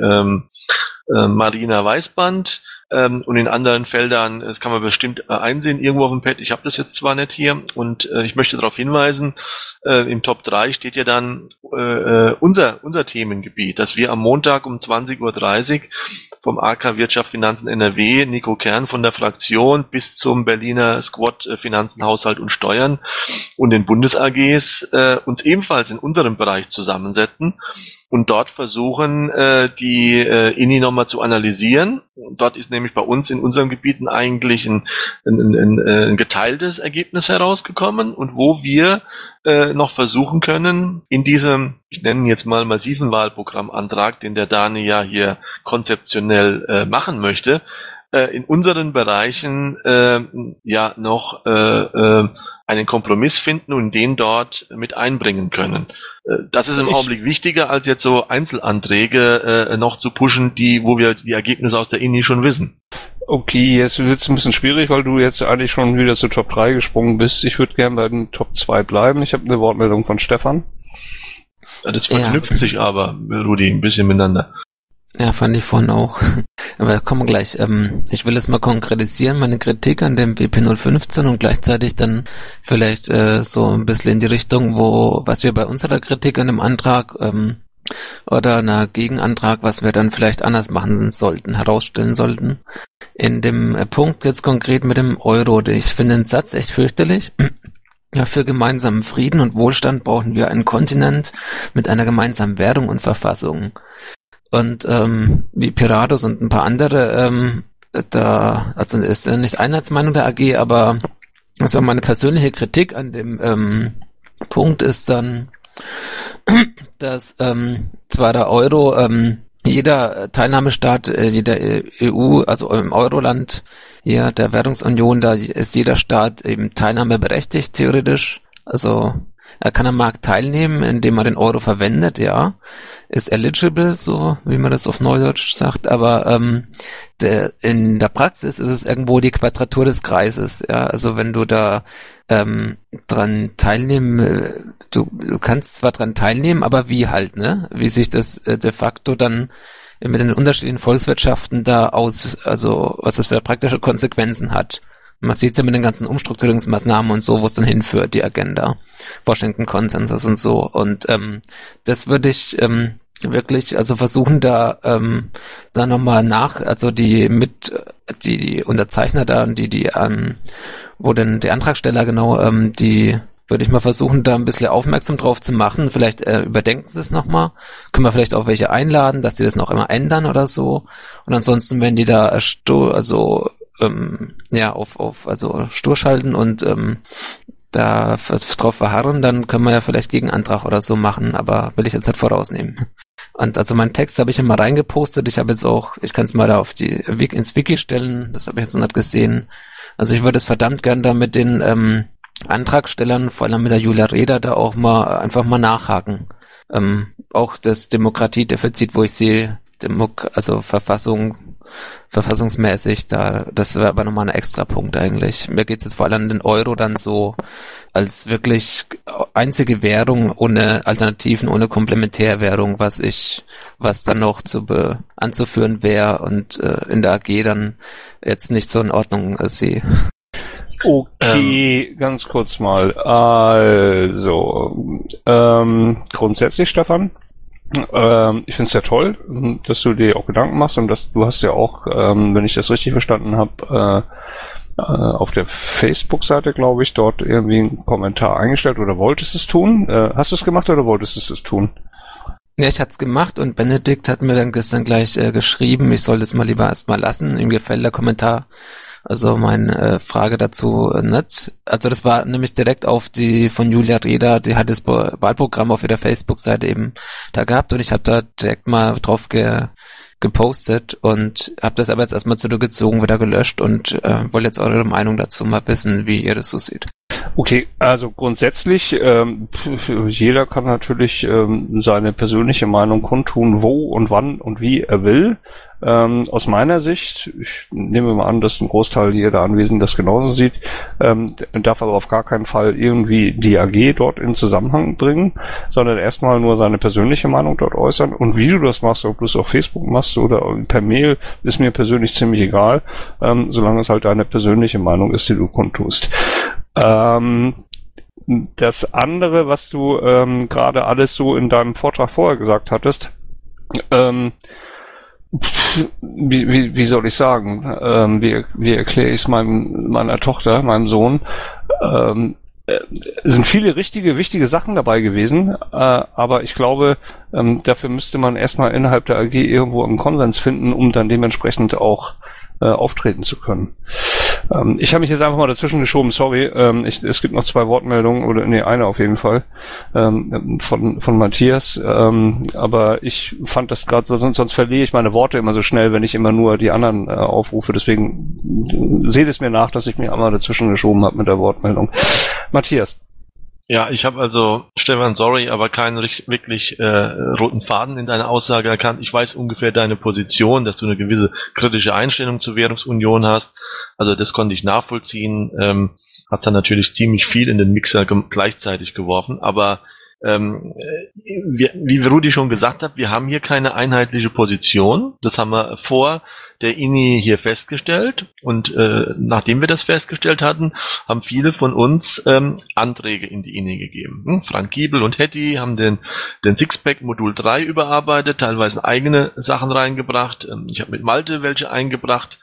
Marina Weißband. Und in anderen Feldern, das kann man bestimmt einsehen, irgendwo auf dem Pad, ich habe das jetzt zwar nicht hier, und ich möchte darauf hinweisen, im Top 3 steht ja dann unser Themengebiet, dass wir am Montag um 20.30 Uhr vom AK Wirtschaft Finanzen NRW, Nico Kern von der Fraktion bis zum Berliner Squad Finanzen, Haushalt und Steuern und den Bundes-AGs uns ebenfalls in unserem Bereich zusammensetzen und dort versuchen, die INI nochmal zu analysieren. Dort ist nämlich bei uns in unseren Gebieten eigentlich ein geteiltes Ergebnis herausgekommen, und wo wir noch versuchen können, in diesem, ich nenne ihn jetzt mal massiven Wahlprogrammantrag, den der Dani ja hier konzeptionell machen möchte, in unseren Bereichen ja noch einen Kompromiss finden und den dort mit einbringen können. Das ist im Augenblick wichtiger, als jetzt so Einzelanträge noch zu pushen, wo wir die Ergebnisse aus der INI schon wissen. Okay, jetzt wird es ein bisschen schwierig, weil du jetzt eigentlich schon wieder zu Top 3 gesprungen bist. Ich würde gerne bei den Top 2 bleiben. Ich habe eine Wortmeldung von Stefan. Ja, das verknüpft sich aber, Rudi, ein bisschen miteinander. Ja, fand ich vorhin auch. Aber kommen wir gleich. Ich will es mal konkretisieren, meine Kritik an dem WP 015 und gleichzeitig dann vielleicht so ein bisschen in die Richtung, was wir bei unserer Kritik an dem Antrag oder einer Gegenantrag, was wir dann vielleicht anders machen sollten, herausstellen sollten. In dem Punkt jetzt konkret mit dem Euro, ich finde den Satz echt fürchterlich. Ja, für gemeinsamen Frieden und Wohlstand brauchen wir einen Kontinent mit einer gemeinsamen Währung und Verfassung. Und wie Piratus und ein paar andere, also ist nicht Einheitsmeinung der AG, aber also meine persönliche Kritik an dem Punkt ist dann, dass zwar der Euro jeder Teilnahmestaat, jeder EU, also im Euroland hier der Währungsunion, da ist jeder Staat eben teilnahmeberechtigt theoretisch, also er kann am Markt teilnehmen, indem er den Euro verwendet, ja, ist eligible, so wie man das auf Neudeutsch sagt, aber in der Praxis ist es irgendwo die Quadratur des Kreises, ja, also wenn du da dran teilnehmen, du kannst zwar dran teilnehmen, aber wie halt, ne, wie sich das de facto dann mit den unterschiedlichen Volkswirtschaften da also was das für praktische Konsequenzen hat. Man sieht es ja mit den ganzen Umstrukturierungsmaßnahmen und so, wo es dann hinführt, die Agenda, Washington-Konsensus und so. Und das würde ich wirklich, also versuchen da nochmal also die Unterzeichner da, wo denn die Antragsteller genau, die würde ich mal versuchen, da ein bisschen aufmerksam drauf zu machen. Vielleicht überdenken sie es nochmal. Können wir vielleicht auch welche einladen, dass die das noch immer ändern oder so. Und ansonsten, wenn die da stur schalten und da drauf verharren, dann können wir ja vielleicht Gegenantrag oder so machen, aber will ich jetzt nicht vorausnehmen. Und also meinen Text habe ich immer reingepostet, ich kann es mal da ins Wiki stellen, das habe ich jetzt noch nicht gesehen. Also ich würde es verdammt gern da mit den Antragstellern, vor allem mit der Julia Reda, da auch mal einfach mal nachhaken. Auch das Demokratiedefizit, wo ich sehe, Verfassung verfassungsmäßig, das wäre aber nochmal ein extra Punkt eigentlich. Mir geht es jetzt vor allem an den Euro dann so als wirklich einzige Währung ohne Alternativen, ohne Komplementärwährung, was dann noch anzuführen wäre und in der AG dann jetzt nicht so in Ordnung sehe. Okay, ganz kurz mal. Also, grundsätzlich, Stefan, ich finde es ja toll, dass du dir auch Gedanken machst und du hast ja auch, wenn ich das richtig verstanden habe, auf der Facebook-Seite, glaube ich, dort irgendwie einen Kommentar eingestellt oder wolltest es tun? Hast du es gemacht oder wolltest du es tun? Ja, ich hatte es gemacht und Benedikt hat mir dann gestern gleich geschrieben, ich soll das mal lieber erstmal lassen. Ihm gefällt der Kommentar. Also meine Frage dazu nicht. Also das war nämlich direkt auf die von Julia Reda, die hat das Wahlprogramm auf ihrer Facebook-Seite eben da gehabt und ich habe da direkt mal drauf gepostet und habe das aber jetzt erstmal zurückgezogen, wieder gelöscht und wollte jetzt eure Meinung dazu mal wissen, wie ihr das so seht. Okay, also grundsätzlich, jeder kann natürlich seine persönliche Meinung kundtun, wo und wann und wie er will. Aus meiner Sicht, ich nehme mal an, dass ein Großteil hier der Anwesenden das genauso sieht, darf aber auf gar keinen Fall irgendwie die AG dort in Zusammenhang bringen, sondern erstmal nur seine persönliche Meinung dort äußern. Und wie du das machst, ob du es auf Facebook machst oder per Mail, ist mir persönlich ziemlich egal, solange es halt deine persönliche Meinung ist, die du kundtust. Das andere, was du gerade alles so in deinem Vortrag vorher gesagt hattest, wie soll ich sagen, wie erkläre ich es meiner Tochter, meinem Sohn, sind viele richtige, wichtige Sachen dabei gewesen, aber ich glaube, dafür müsste man erstmal innerhalb der AG irgendwo einen Konsens finden, um dann dementsprechend auch auftreten zu können. Ich habe mich jetzt einfach mal dazwischen geschoben, sorry. Es gibt noch 2 Wortmeldungen, oder eine auf jeden Fall, von Matthias. Aber ich fand das gerade, sonst verliere ich meine Worte immer so schnell, wenn ich immer nur die anderen aufrufe. Deswegen seht es mir nach, dass ich mich einmal dazwischen geschoben habe mit der Wortmeldung. Matthias. Ja, ich habe also, Stefan, sorry, aber keinen wirklich roten Faden in deiner Aussage erkannt. Ich weiß ungefähr deine Position, dass du eine gewisse kritische Einstellung zur Währungsunion hast. Also das konnte ich nachvollziehen. Hast dann natürlich ziemlich viel in den Mixer gleichzeitig geworfen. Aber wie Rudi schon gesagt hat, wir haben hier keine einheitliche Position. Das haben wir vor der INI hier festgestellt und nachdem wir das festgestellt hatten, haben viele von uns Anträge in die INI gegeben. Frank Giebel und Hetty haben den Sixpack Modul 3 überarbeitet, teilweise eigene Sachen reingebracht. Ich habe mit Malte welche eingebracht.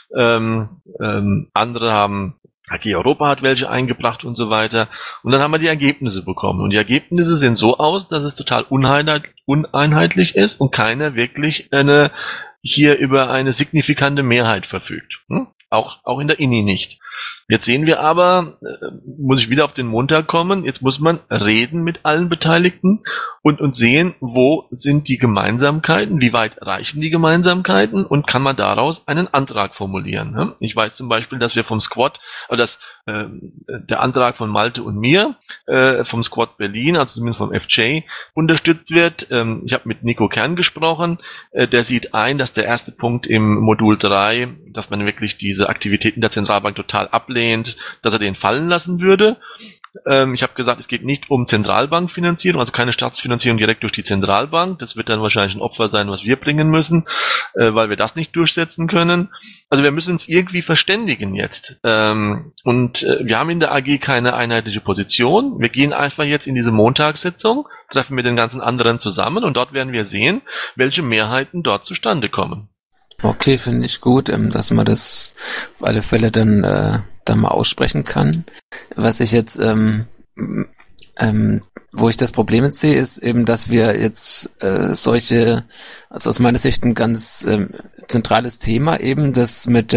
Andere haben AG Europa hat welche eingebracht und so weiter. Und dann haben wir die Ergebnisse bekommen. Und die Ergebnisse sehen so aus, dass es total uneinheitlich ist und keiner wirklich hier über eine signifikante Mehrheit verfügt. Auch in der INI nicht. Jetzt sehen wir aber, muss ich wieder auf den Montag kommen, jetzt muss man reden mit allen Beteiligten und sehen, wo sind die Gemeinsamkeiten, wie weit reichen die Gemeinsamkeiten und kann man daraus einen Antrag formulieren. Ich weiß zum Beispiel, dass wir vom Squad, dass der Antrag von Malte und mir vom Squad Berlin, also zumindest vom FJ, unterstützt wird. Ich habe mit Nico Kern gesprochen, der sieht ein, dass der erste Punkt im Modul 3, dass man wirklich diese Aktivitäten der Zentralbank total ablehnt, dass er den fallen lassen würde. Ich habe gesagt, es geht nicht um Zentralbankfinanzierung, also keine Staatsfinanzierung direkt durch die Zentralbank. Das wird dann wahrscheinlich ein Opfer sein, was wir bringen müssen, weil wir das nicht durchsetzen können. Also wir müssen uns irgendwie verständigen jetzt. Und wir haben in der AG keine einheitliche Position. Wir gehen einfach jetzt in diese Montagssitzung, treffen mit den ganzen anderen zusammen und dort werden wir sehen, welche Mehrheiten dort zustande kommen. Okay, finde ich gut, dass man das auf alle Fälle dann da mal aussprechen kann. Was ich jetzt, wo ich das Problem jetzt sehe, ist eben, dass wir jetzt also aus meiner Sicht ein ganz zentrales Thema eben, das mit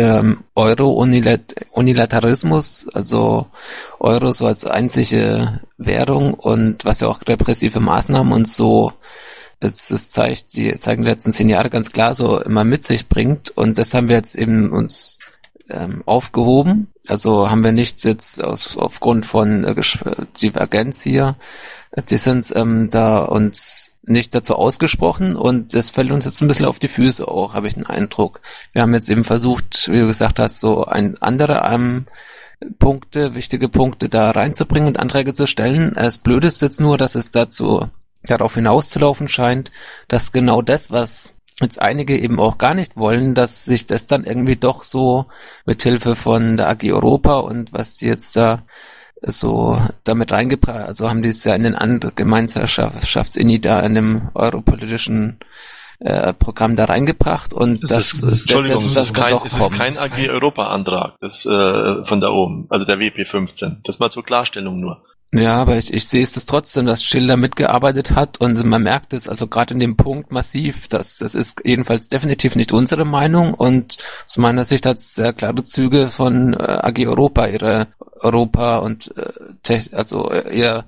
Euro-Unilateralismus, also Euro so als einzige Währung und was ja auch repressive Maßnahmen und so zeigen die letzten 10 Jahre ganz klar so immer mit sich bringt und das haben wir jetzt eben uns aufgehoben. Also haben wir nichts jetzt aufgrund von Divergenz hier, Dissens, da uns nicht dazu ausgesprochen, und das fällt uns jetzt ein bisschen auf die Füße auch, habe ich den Eindruck. Wir haben jetzt eben versucht, wie du gesagt hast, so andere wichtige Punkte da reinzubringen und Anträge zu stellen. Das Blöde ist jetzt nur, dass es darauf hinauszulaufen scheint, dass genau das, was jetzt einige eben auch gar nicht wollen, dass sich das dann irgendwie doch so mit Hilfe von der AG Europa und was die jetzt da so damit reingebracht, also haben die es ja in den anderen Gemeinschafts-INI da in dem europolitischen Programm da reingebracht, und das ist kein AG Europa-Antrag, das von da oben, also der WP15. Das mal zur Klarstellung nur. Ja, aber ich sehe es trotzdem, dass Schilder mitgearbeitet hat, und man merkt es also gerade in dem Punkt massiv, dass das ist jedenfalls definitiv nicht unsere Meinung, und aus meiner Sicht hat es sehr klare Züge von AG Europa, ihre Europa und also ihr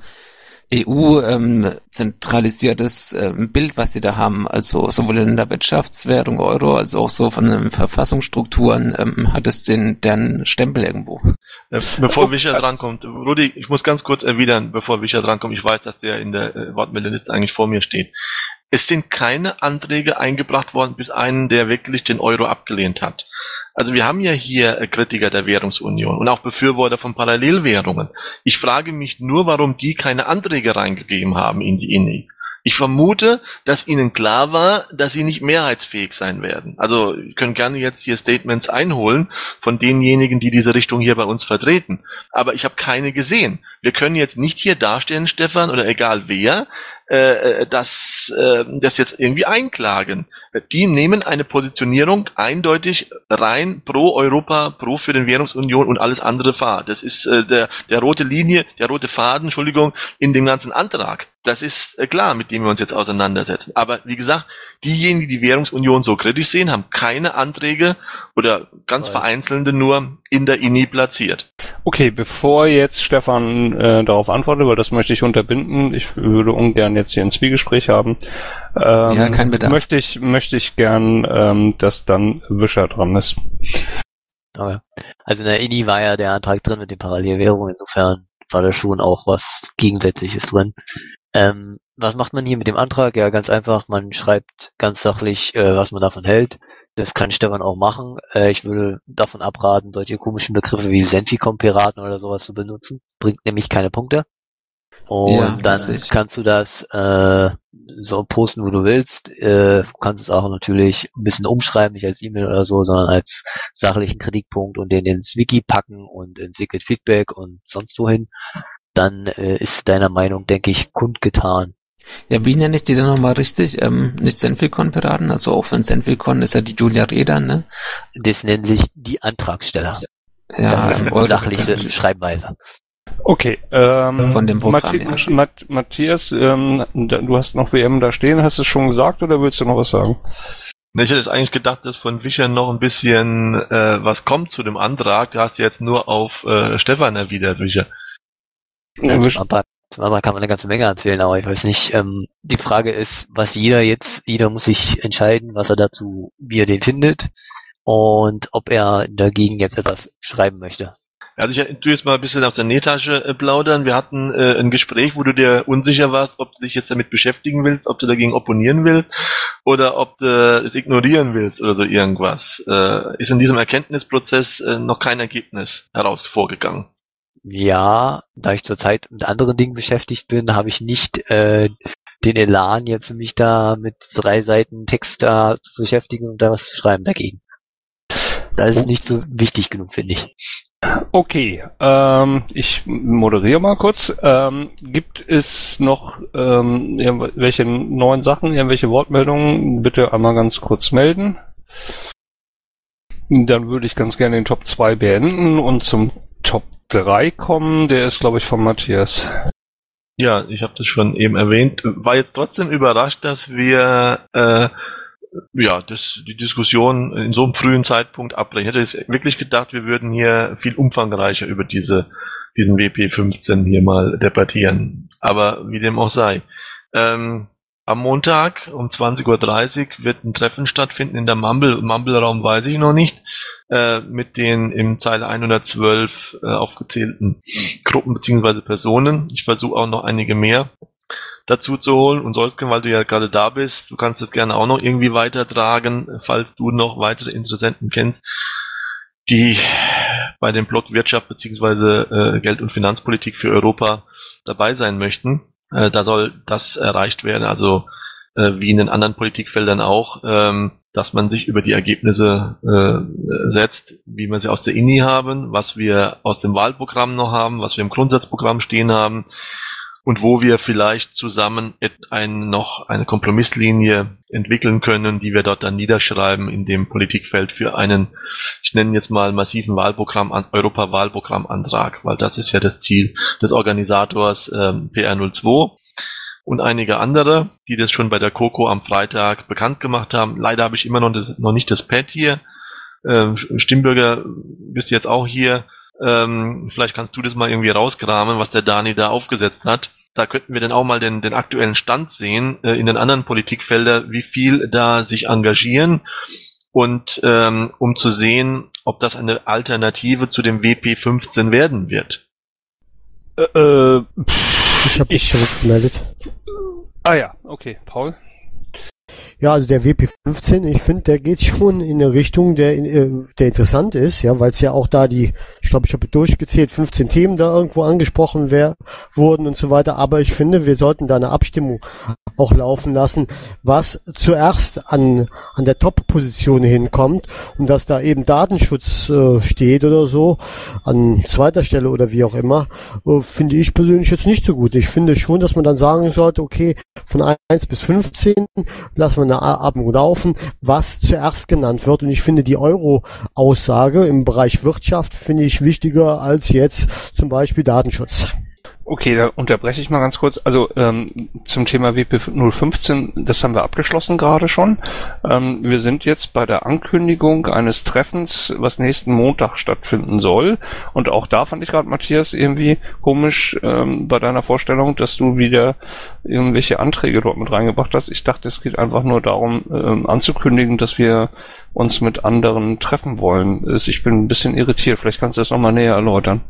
EU-zentralisiertes Bild, was sie da haben, also sowohl in der Wirtschaftswährung Euro, als auch so von den Verfassungsstrukturen hat es deren Stempel irgendwo. Bevor Wischer drankommt, Rudi, ich muss ganz kurz erwidern, bevor Wischer drankommt, ich weiß, dass der in der Wortmeldeliste eigentlich vor mir steht. Es sind keine Anträge eingebracht worden, bis einen, der wirklich den Euro abgelehnt hat. Also wir haben ja hier Kritiker der Währungsunion und auch Befürworter von Parallelwährungen. Ich frage mich nur, warum die keine Anträge reingegeben haben in die INI. Ich vermute, dass ihnen klar war, dass sie nicht mehrheitsfähig sein werden. Also, ich kann gerne jetzt hier Statements einholen von denjenigen, die diese Richtung hier bei uns vertreten. Aber ich habe keine gesehen. Wir können jetzt nicht hier darstellen, Stefan, oder egal wer, das jetzt irgendwie einklagen. Die nehmen eine Positionierung eindeutig rein pro Europa, pro für den Währungsunion und alles andere wahr. Das ist der rote Linie, der rote Faden, Entschuldigung, in dem ganzen Antrag. Das ist klar, mit dem wir uns jetzt auseinandersetzen. Aber wie gesagt, diejenigen, die die Währungsunion so kritisch sehen, haben keine Anträge oder ganz vereinzelte nur in der INI platziert. Okay, bevor jetzt Stefan darauf antwortet, weil das möchte ich unterbinden, ich würde ungern jetzt hier ein Zwiegespräch haben, ja, kein Bedarf. möchte ich gern, dass dann Wischer dran ist. Okay. Also in der INI war ja der Antrag drin mit den Parallelwährungen, insofern war da schon auch was Gegensätzliches drin. Was macht man hier mit dem Antrag? Ja, ganz einfach, man schreibt ganz sachlich, was man davon hält. Das kann Stefan auch machen. Ich würde davon abraten, solche komischen Begriffe wie Senficom-Piraten oder sowas zu benutzen. Bringt nämlich keine Punkte. Und ja, dann kannst du das so posten, wo du willst. Du kannst es auch natürlich ein bisschen umschreiben, nicht als E-Mail oder so, sondern als sachlichen Kritikpunkt und den ins Wiki packen und ins Secret Feedback und sonst wohin. Dann ist deiner Meinung, denke ich, kundgetan. Ja, wie nenne ich die denn nochmal richtig? Nicht Senficon-Piraten, also auch wenn Senficon ist ja die Julia Reda, ne? Das nennen sich die Antragsteller. Ja, das ist eine sachliche Schreibweise. Okay, von dem Programm Matthias, du hast noch WM da stehen, hast du es schon gesagt oder willst du noch was sagen? Ich hätte jetzt eigentlich gedacht, dass von Wischer noch ein bisschen was kommt zu dem Antrag. Du hast jetzt nur auf Stefan erwidert, Wischer. Zum anderen kann man eine ganze Menge erzählen, aber ich weiß nicht. Die Frage ist, was jeder muss sich entscheiden, was er dazu, wie er den findet und ob er dagegen jetzt etwas schreiben möchte. Also ich tue jetzt mal ein bisschen aus der Nähtasche plaudern. Wir hatten ein Gespräch, wo du dir unsicher warst, ob du dich jetzt damit beschäftigen willst, ob du dagegen opponieren willst oder ob du es ignorieren willst oder so irgendwas. Ist in diesem Erkenntnisprozess noch kein Ergebnis heraus vorgegangen? Ja, da ich zurzeit mit anderen Dingen beschäftigt bin, habe ich nicht den Elan, jetzt mich da mit 3 Seiten Text da zu beschäftigen und da was zu schreiben dagegen. Das ist nicht so wichtig genug, finde ich. Okay, ich moderiere mal kurz. Gibt es noch irgendwelche neuen Sachen, irgendwelche Wortmeldungen? Bitte einmal ganz kurz melden. Dann würde ich ganz gerne den Top 2 beenden und zum Top 3 kommen. Der ist, glaube ich, von Matthias. Ja, ich habe das schon eben erwähnt. War jetzt trotzdem überrascht, dass wir die Diskussion in so einem frühen Zeitpunkt abbrechen. Ich hätte jetzt wirklich gedacht, wir würden hier viel umfangreicher über diesen WP15 hier mal debattieren. Aber wie dem auch sei. am Montag um 20.30 Uhr wird ein Treffen stattfinden in der Mumble-Raum weiß ich noch nicht, mit den im Zeile 112 aufgezählten Gruppen bzw. Personen. Ich versuche auch noch einige mehr dazu zu holen. Und Solsken, weil du ja gerade da bist, du kannst das gerne auch noch irgendwie weitertragen, falls du noch weitere Interessenten kennst, die bei dem Blog Wirtschaft bzw. Geld- und Finanzpolitik für Europa dabei sein möchten. Da soll das erreicht werden, also wie in den anderen Politikfeldern auch, dass man sich über die Ergebnisse setzt, wie wir sie aus der INI haben, was wir aus dem Wahlprogramm noch haben, was wir im Grundsatzprogramm stehen haben und wo wir vielleicht zusammen eine Kompromisslinie entwickeln können, die wir dort dann niederschreiben in dem Politikfeld für einen, ich nenne jetzt mal massiven Europa-Wahlprogrammantrag, weil das ist ja das Ziel des Organisators PR02 und einige andere, die das schon bei der COCO am Freitag bekannt gemacht haben. Leider habe ich immer noch nicht das Pad hier. Stimmbürger, bist du jetzt auch hier? Vielleicht kannst du das mal irgendwie rauskramen, was der Dani da aufgesetzt hat. Da könnten wir dann auch mal den aktuellen Stand sehen in den anderen Politikfeldern, wie viel da sich engagieren und um zu sehen, ob das eine Alternative zu dem WP15 werden wird. Ich habe mich zurückgemeldet. Ah ja, okay, Paul. Ja, also der WP15, ich finde, der geht schon in eine Richtung, der interessant ist, ja, weil es ja auch da ich glaube, ich habe durchgezählt, 15 Themen da irgendwo angesprochen wurden und so weiter, aber ich finde, wir sollten da eine Abstimmung auch laufen lassen, was zuerst an der Top-Position hinkommt und dass da eben Datenschutz steht oder so, an zweiter Stelle oder wie auch immer, finde ich persönlich jetzt nicht so gut. Ich finde schon, dass man dann sagen sollte, okay, von 1 bis 15 lassen wir eine Abstimmung laufen, was zuerst genannt wird. Und ich finde die Euro-Aussage im Bereich Wirtschaft finde ich wichtiger als jetzt zum Beispiel Datenschutz. Okay, da unterbreche ich mal ganz kurz. Also zum Thema WP015, das haben wir abgeschlossen gerade schon. Wir sind jetzt bei der Ankündigung eines Treffens, was nächsten Montag stattfinden soll. Und auch da fand ich gerade, Matthias, irgendwie komisch bei deiner Vorstellung, dass du wieder irgendwelche Anträge dort mit reingebracht hast. Ich dachte, es geht einfach nur darum, anzukündigen, dass wir uns mit anderen treffen wollen. Ich bin ein bisschen irritiert. Vielleicht kannst du das nochmal näher erläutern.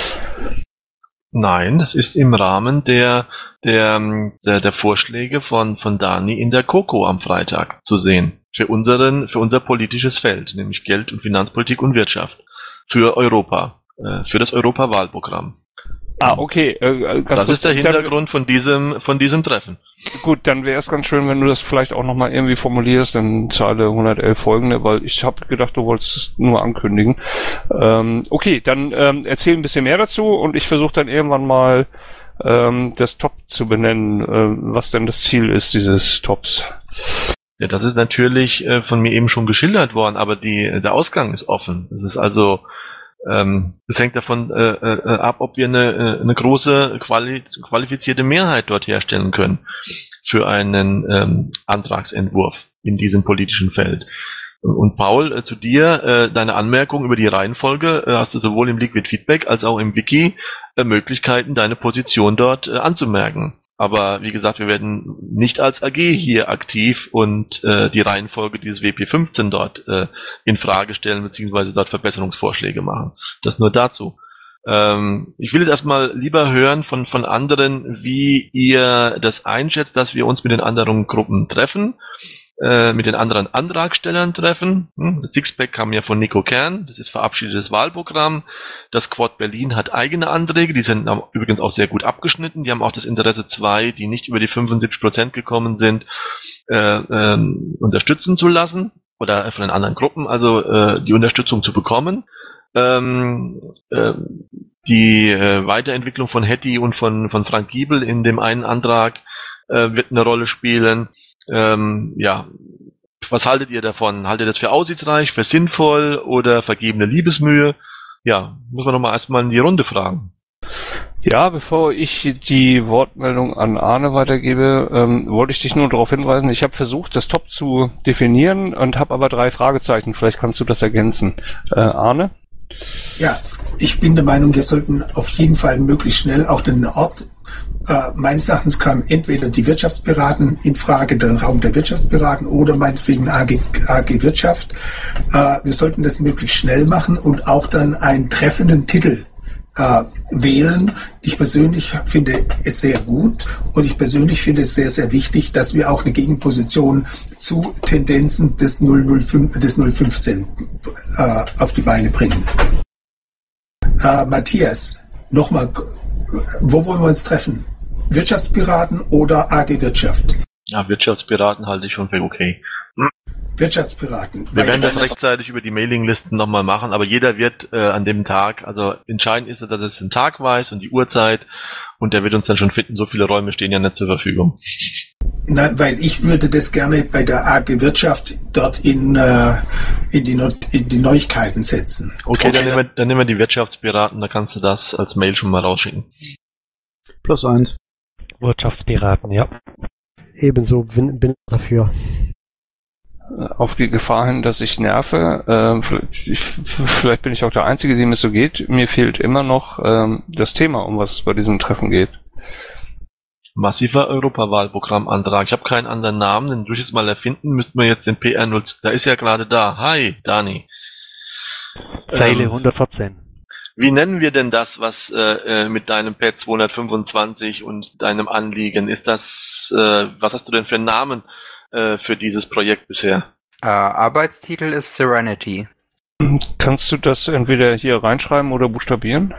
Nein, das ist im Rahmen der Vorschläge von Dani in der COCO am Freitag zu sehen. Für unser politisches Feld, nämlich Geld- und Finanzpolitik und Wirtschaft. Für Europa. Für das Europa-Wahlprogramm. Ah, okay. Das ist der Hintergrund von diesem Treffen. Gut, dann wäre es ganz schön, wenn du das vielleicht auch nochmal irgendwie formulierst in Zeile 111 folgende, weil ich habe gedacht, du wolltest es nur ankündigen. Okay, dann erzähl ein bisschen mehr dazu und ich versuche dann irgendwann mal das Top zu benennen, was denn das Ziel ist dieses Tops. Ja, das ist natürlich von mir eben schon geschildert worden, aber der Ausgang ist offen. Das ist also es hängt davon ab, ob wir eine große qualifizierte Mehrheit dort herstellen können für einen Antragsentwurf in diesem politischen Feld. Und Paul, zu dir, deine Anmerkung über die Reihenfolge, hast du sowohl im Liquid Feedback als auch im Wiki Möglichkeiten, deine Position dort anzumerken. Aber wie gesagt, wir werden nicht als AG hier aktiv und die Reihenfolge dieses WP15 dort in Frage stellen bzw. dort Verbesserungsvorschläge machen. Das nur dazu. Ich will jetzt erstmal lieber hören von anderen, wie ihr das einschätzt, dass wir uns mit den anderen Gruppen treffen, mit den anderen Antragstellern treffen. Das Sixpack kam ja von Nico Kern, das ist verabschiedetes Wahlprogramm. Das Quad Berlin hat eigene Anträge, die sind übrigens auch sehr gut abgeschnitten. Die haben auch das Interesse 2, die nicht über die 75% gekommen sind, unterstützen zu lassen oder von den anderen Gruppen, also die Unterstützung zu bekommen. Die Weiterentwicklung von Hetty und von Frank Giebel in dem einen Antrag wird eine Rolle spielen. Ja, was haltet ihr davon? Haltet ihr das für aussichtsreich, für sinnvoll oder vergebene Liebesmühe? Ja, muss man doch mal erstmal in die Runde fragen. Ja, bevor ich die Wortmeldung an Arne weitergebe, wollte ich dich nur darauf hinweisen, ich habe versucht, das Top zu definieren und habe aber 3 Fragezeichen. Vielleicht kannst du das ergänzen. Arne? Ja, ich bin der Meinung, wir sollten auf jeden Fall möglichst schnell auch den Ort Meines Erachtens kam entweder die Wirtschaftsberaten in Frage, der Raum der Wirtschaftsberaten oder meinetwegen AG Wirtschaft. Wir sollten das möglichst schnell machen und auch dann einen treffenden Titel wählen. Ich persönlich finde es sehr gut und ich persönlich finde es sehr, sehr wichtig, dass wir auch eine Gegenposition zu Tendenzen des 015 auf die Beine bringen. Matthias, nochmal, wo wollen wir uns treffen? Wirtschaftspiraten oder AG Wirtschaft? Ja, Wirtschaftspiraten halte ich schon für okay. Wirtschaftspiraten. Wir werden das rechtzeitig über die Mailinglisten nochmal machen, aber jeder wird an dem Tag, also entscheidend ist, dass es den Tag weiß und die Uhrzeit und der wird uns dann schon finden, so viele Räume stehen ja nicht zur Verfügung. Nein, weil ich würde das gerne bei der AG Wirtschaft dort in die Neuigkeiten setzen. Okay, dann nehmen wir die Wirtschaftspiraten, da kannst du das als Mail schon mal rausschicken. +1. Wirtschaftspiraten, ja. Ebenso bin dafür. Auf die Gefahr hin, dass ich nerve, vielleicht bin ich auch der Einzige, dem es so geht. Mir fehlt immer noch das Thema, um was es bei diesem Treffen geht. Massiver Europawahlprogrammantrag. Ich habe keinen anderen Namen, den du jetzt mal erfinden, müssten wir jetzt den PR0. Da ist ja gerade da. Hi, Dani. Zeile 114. Wie nennen wir denn das, was mit deinem Pad 225 und deinem Anliegen? Ist das, was hast du denn für einen Namen für dieses Projekt bisher? Arbeitstitel ist Serenity. Kannst du das entweder hier reinschreiben oder buchstabieren?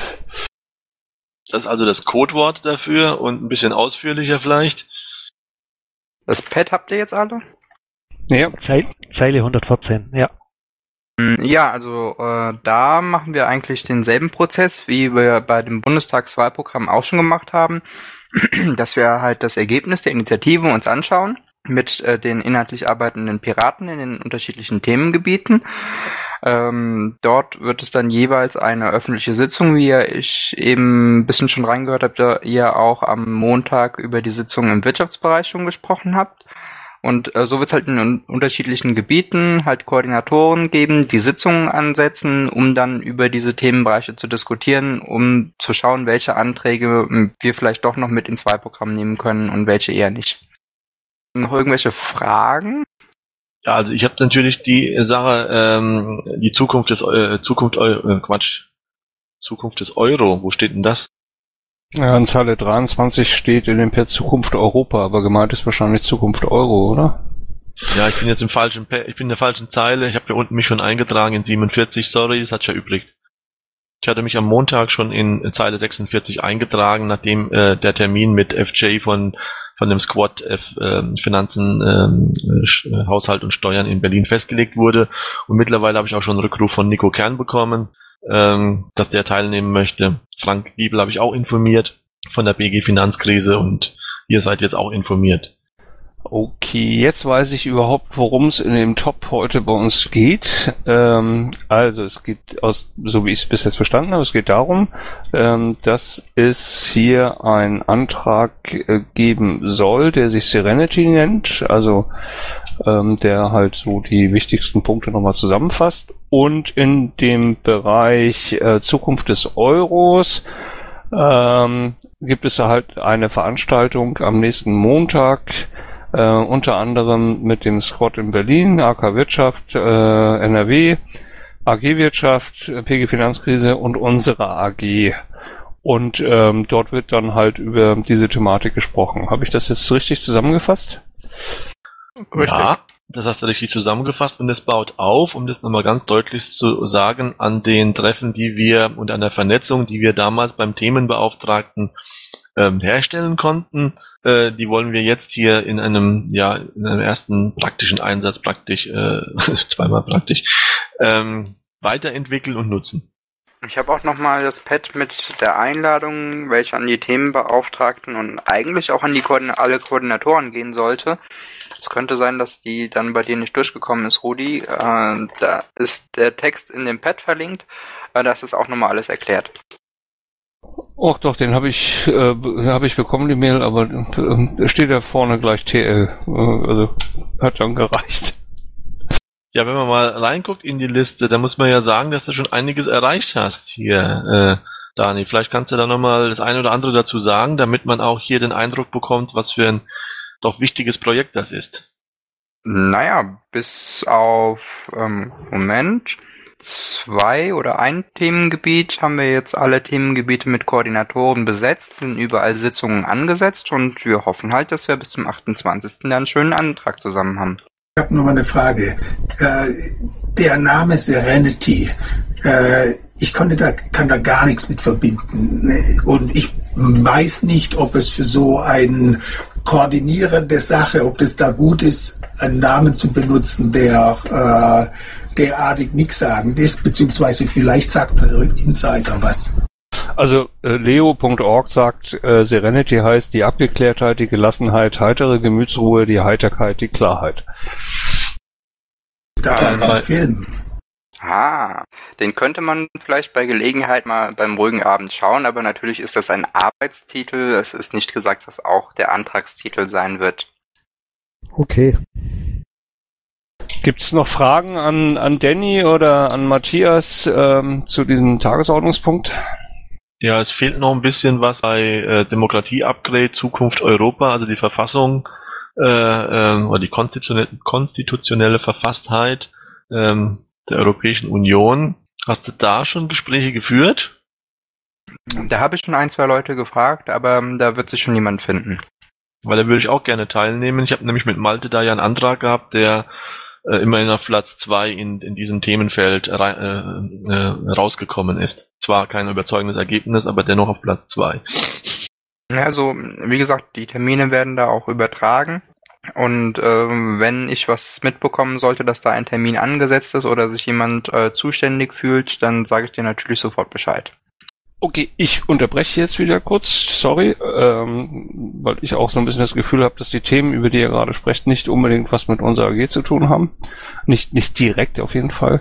Das ist also das Codewort dafür und ein bisschen ausführlicher vielleicht. Das Pad habt ihr jetzt alle? Ja. Zeile 114, ja. Ja, also da machen wir eigentlich denselben Prozess, wie wir bei dem Bundestagswahlprogramm auch schon gemacht haben, dass wir halt das Ergebnis der Initiative uns anschauen mit den inhaltlich arbeitenden Piraten in den unterschiedlichen Themengebieten. Dort wird es dann jeweils eine öffentliche Sitzung, wie ich eben ein bisschen schon reingehört habt, da ihr auch am Montag über die Sitzung im Wirtschaftsbereich schon gesprochen habt. Und so wird es halt in unterschiedlichen Gebieten halt Koordinatoren geben, die Sitzungen ansetzen, um dann über diese Themenbereiche zu diskutieren, um zu schauen, welche Anträge wir vielleicht doch noch mit ins Wahlprogramm nehmen können und welche eher nicht. Noch irgendwelche Fragen? Ja, also ich habe natürlich die Sache, die Zukunft des Euro. Wo steht denn das? Ja, in Zeile 23 steht in dem Pad Zukunft Europa, aber gemeint ist wahrscheinlich Zukunft Euro, oder? Ja, ich bin jetzt ich bin in der falschen Zeile. Ich habe hier unten mich schon eingetragen in 47, sorry, das hat sich ja übrig. Ich hatte mich am Montag schon in Zeile 46 eingetragen, nachdem der Termin mit FJ von dem Squad Finanzen, Haushalt und Steuern in Berlin festgelegt wurde. Und mittlerweile habe ich auch schon einen Rückruf von Nico Kern bekommen, dass der teilnehmen möchte. Frank Giebel habe ich auch informiert von der BG Finanzkrise und ihr seid jetzt auch informiert. Okay, jetzt weiß ich überhaupt, worum es in dem Top heute bei uns geht. Also es geht, so wie ich es bis jetzt verstanden habe, es geht darum, dass es hier einen Antrag geben soll, der sich Serenity nennt, also der halt so die wichtigsten Punkte nochmal zusammenfasst. Und in dem Bereich Zukunft des Euros gibt es halt eine Veranstaltung am nächsten Montag, unter anderem mit dem Squad in Berlin, AK Wirtschaft, NRW, AG Wirtschaft, PG Finanzkrise und unsere AG. Und dort wird dann halt über diese Thematik gesprochen. Habe ich das jetzt richtig zusammengefasst? Richtig. Ja, das hast du richtig zusammengefasst und es baut auf, um das nochmal ganz deutlich zu sagen, an den Treffen, die wir und an der Vernetzung, die wir damals beim Themenbeauftragten herstellen konnten. Die wollen wir jetzt hier in einem ersten praktischen Einsatz zweimal praktisch, weiterentwickeln und nutzen. Ich habe auch nochmal das Pad mit der Einladung, welche an die Themenbeauftragten und eigentlich auch an die alle Koordinatoren gehen sollte. Es könnte sein, dass die dann bei dir nicht durchgekommen ist, Rudi. Da ist der Text in dem Pad verlinkt. Das ist auch nochmal alles erklärt. Och doch, den habe ich bekommen, die Mail, aber steht da vorne gleich TL. Also hat dann gereicht. Ja, wenn man mal reinguckt in die Liste, dann muss man ja sagen, dass du schon einiges erreicht hast hier. Dani, vielleicht kannst du da nochmal das eine oder andere dazu sagen, damit man auch hier den Eindruck bekommt, was für ein doch wichtiges Projekt das ist. Naja, bis auf, 2 oder ein Themengebiet haben wir jetzt alle Themengebiete mit Koordinatoren besetzt, sind überall Sitzungen angesetzt und wir hoffen halt, dass wir bis zum 28. dann einen schönen Antrag zusammen haben. Ich habe noch mal eine Frage. Der Name Serenity, ich kann da gar nichts mit verbinden. Und ich weiß nicht, ob es für so eine koordinierende Sache, ob das da gut ist, einen Namen zu benutzen, der derartig nichts sagen ist, beziehungsweise vielleicht sagt der Insider was. Also leo.org sagt, Serenity heißt die Abgeklärtheit, die Gelassenheit, heitere Gemütsruhe, die Heiterkeit, die Klarheit. Das ist ein Film. Den könnte man vielleicht bei Gelegenheit mal beim ruhigen Abend schauen, aber natürlich ist das ein Arbeitstitel. Es ist nicht gesagt, dass auch der Antragstitel sein wird. Okay. Gibt's noch Fragen an Danny oder an Matthias zu diesem Tagesordnungspunkt? Ja, es fehlt noch ein bisschen was bei Demokratie-Upgrade, Zukunft Europa, also die Verfassung oder die konstitutionelle Verfasstheit der Europäischen Union. Hast du da schon Gespräche geführt? Da habe ich schon 1, 2 Leute gefragt, aber da wird sich schon jemand finden. Weil da würde ich auch gerne teilnehmen. Ich habe nämlich mit Malte da ja einen Antrag gehabt, der immerhin auf Platz 2 in diesem Themenfeld rausgekommen ist. Zwar kein überzeugendes Ergebnis, aber dennoch auf Platz 2. Ja, also wie gesagt, die Termine werden da auch übertragen. Und wenn ich was mitbekommen sollte, dass da ein Termin angesetzt ist oder sich jemand zuständig fühlt, dann sage ich dir natürlich sofort Bescheid. Okay, ich unterbreche jetzt wieder kurz, sorry, weil ich auch so ein bisschen das Gefühl habe, dass die Themen, über die ihr gerade sprecht, nicht unbedingt was mit unserer AG zu tun haben. Nicht direkt auf jeden Fall.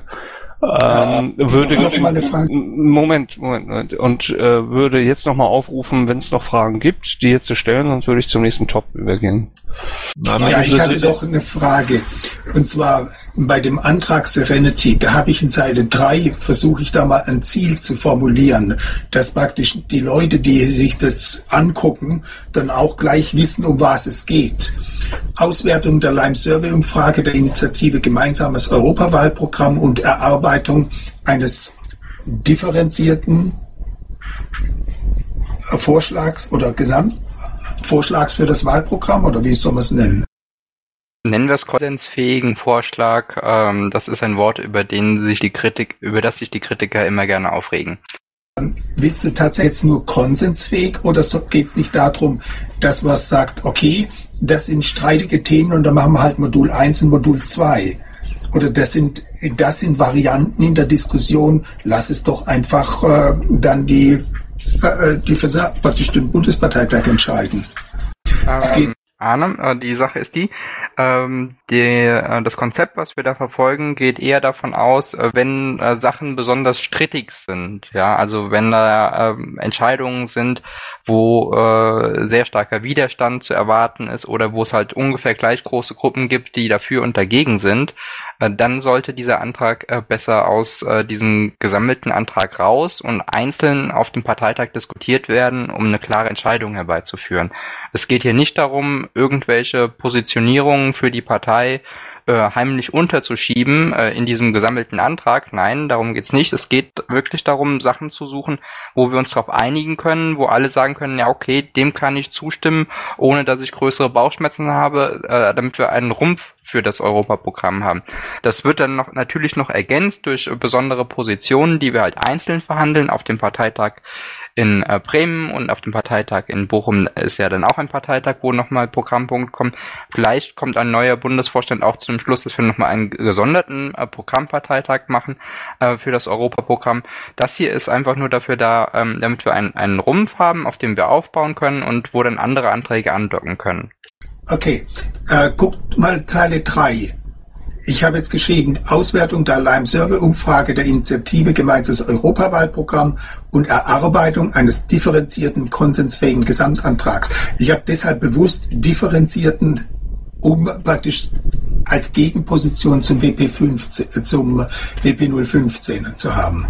Moment. Und würde jetzt nochmal aufrufen, wenn es noch Fragen gibt, die jetzt zu stellen, sonst würde ich zum nächsten Top übergehen. Ja, ich hatte doch eine Frage. Und zwar bei dem Antrag Serenity, da habe ich in Zeile 3, versuche ich da mal ein Ziel zu formulieren, dass praktisch die Leute, die sich das angucken, dann auch gleich wissen, um was es geht. Auswertung der Lime-Survey-Umfrage der Initiative Gemeinsames Europawahlprogramm und Erarbeitung eines differenzierten Vorschlags oder Gesamtvorschlags für das Wahlprogramm, oder wie soll man es nennen? Nennen wir es konsensfähigen Vorschlag. Das ist ein Wort, über das sich die Kritiker immer gerne aufregen. Willst du tatsächlich jetzt nur konsensfähig oder geht es nicht darum, dass man sagt, okay, das sind streitige Themen und dann machen wir halt Modul 1 und Modul 2? Oder das sind Varianten in der Diskussion, lass es doch einfach dann die praktisch den Bundesparteitag entscheiden. Arne, die Sache ist das Konzept, was wir da verfolgen, geht eher davon aus, wenn Sachen besonders strittig sind, ja, also wenn da Entscheidungen sind, wo sehr starker Widerstand zu erwarten ist oder wo es halt ungefähr gleich große Gruppen gibt, die dafür und dagegen sind, dann sollte dieser Antrag besser aus diesem gesammelten Antrag raus und einzeln auf dem Parteitag diskutiert werden, um eine klare Entscheidung herbeizuführen. Es geht hier nicht darum, irgendwelche Positionierungen für die Partei heimlich unterzuschieben in diesem gesammelten Antrag. Nein, darum geht's nicht. Es geht wirklich darum, Sachen zu suchen, wo wir uns darauf einigen können, wo alle sagen können, ja okay, dem kann ich zustimmen, ohne dass ich größere Bauchschmerzen habe, damit wir einen Rumpf für das Europaprogramm haben. Das wird dann natürlich noch ergänzt durch besondere Positionen, die wir halt einzeln verhandeln auf dem Parteitag in Bremen und auf dem Parteitag in Bochum ist ja dann auch ein Parteitag, wo nochmal Programmpunkte kommen. Vielleicht kommt ein neuer Bundesvorstand auch zu dem Schluss, dass wir nochmal einen gesonderten Programmparteitag machen für das Europaprogramm. Das hier ist einfach nur dafür da, damit wir einen Rumpf haben, auf dem wir aufbauen können und wo dann andere Anträge andocken können. Okay, guckt mal Zeile 3. Ich habe jetzt geschrieben, Auswertung der Lime-Survey-Umfrage der Initiative Gemeinsames Europawahlprogramm und Erarbeitung eines differenzierten, konsensfähigen Gesamtantrags. Ich habe deshalb bewusst differenzierten, um praktisch als Gegenposition zum WP 015 zu haben.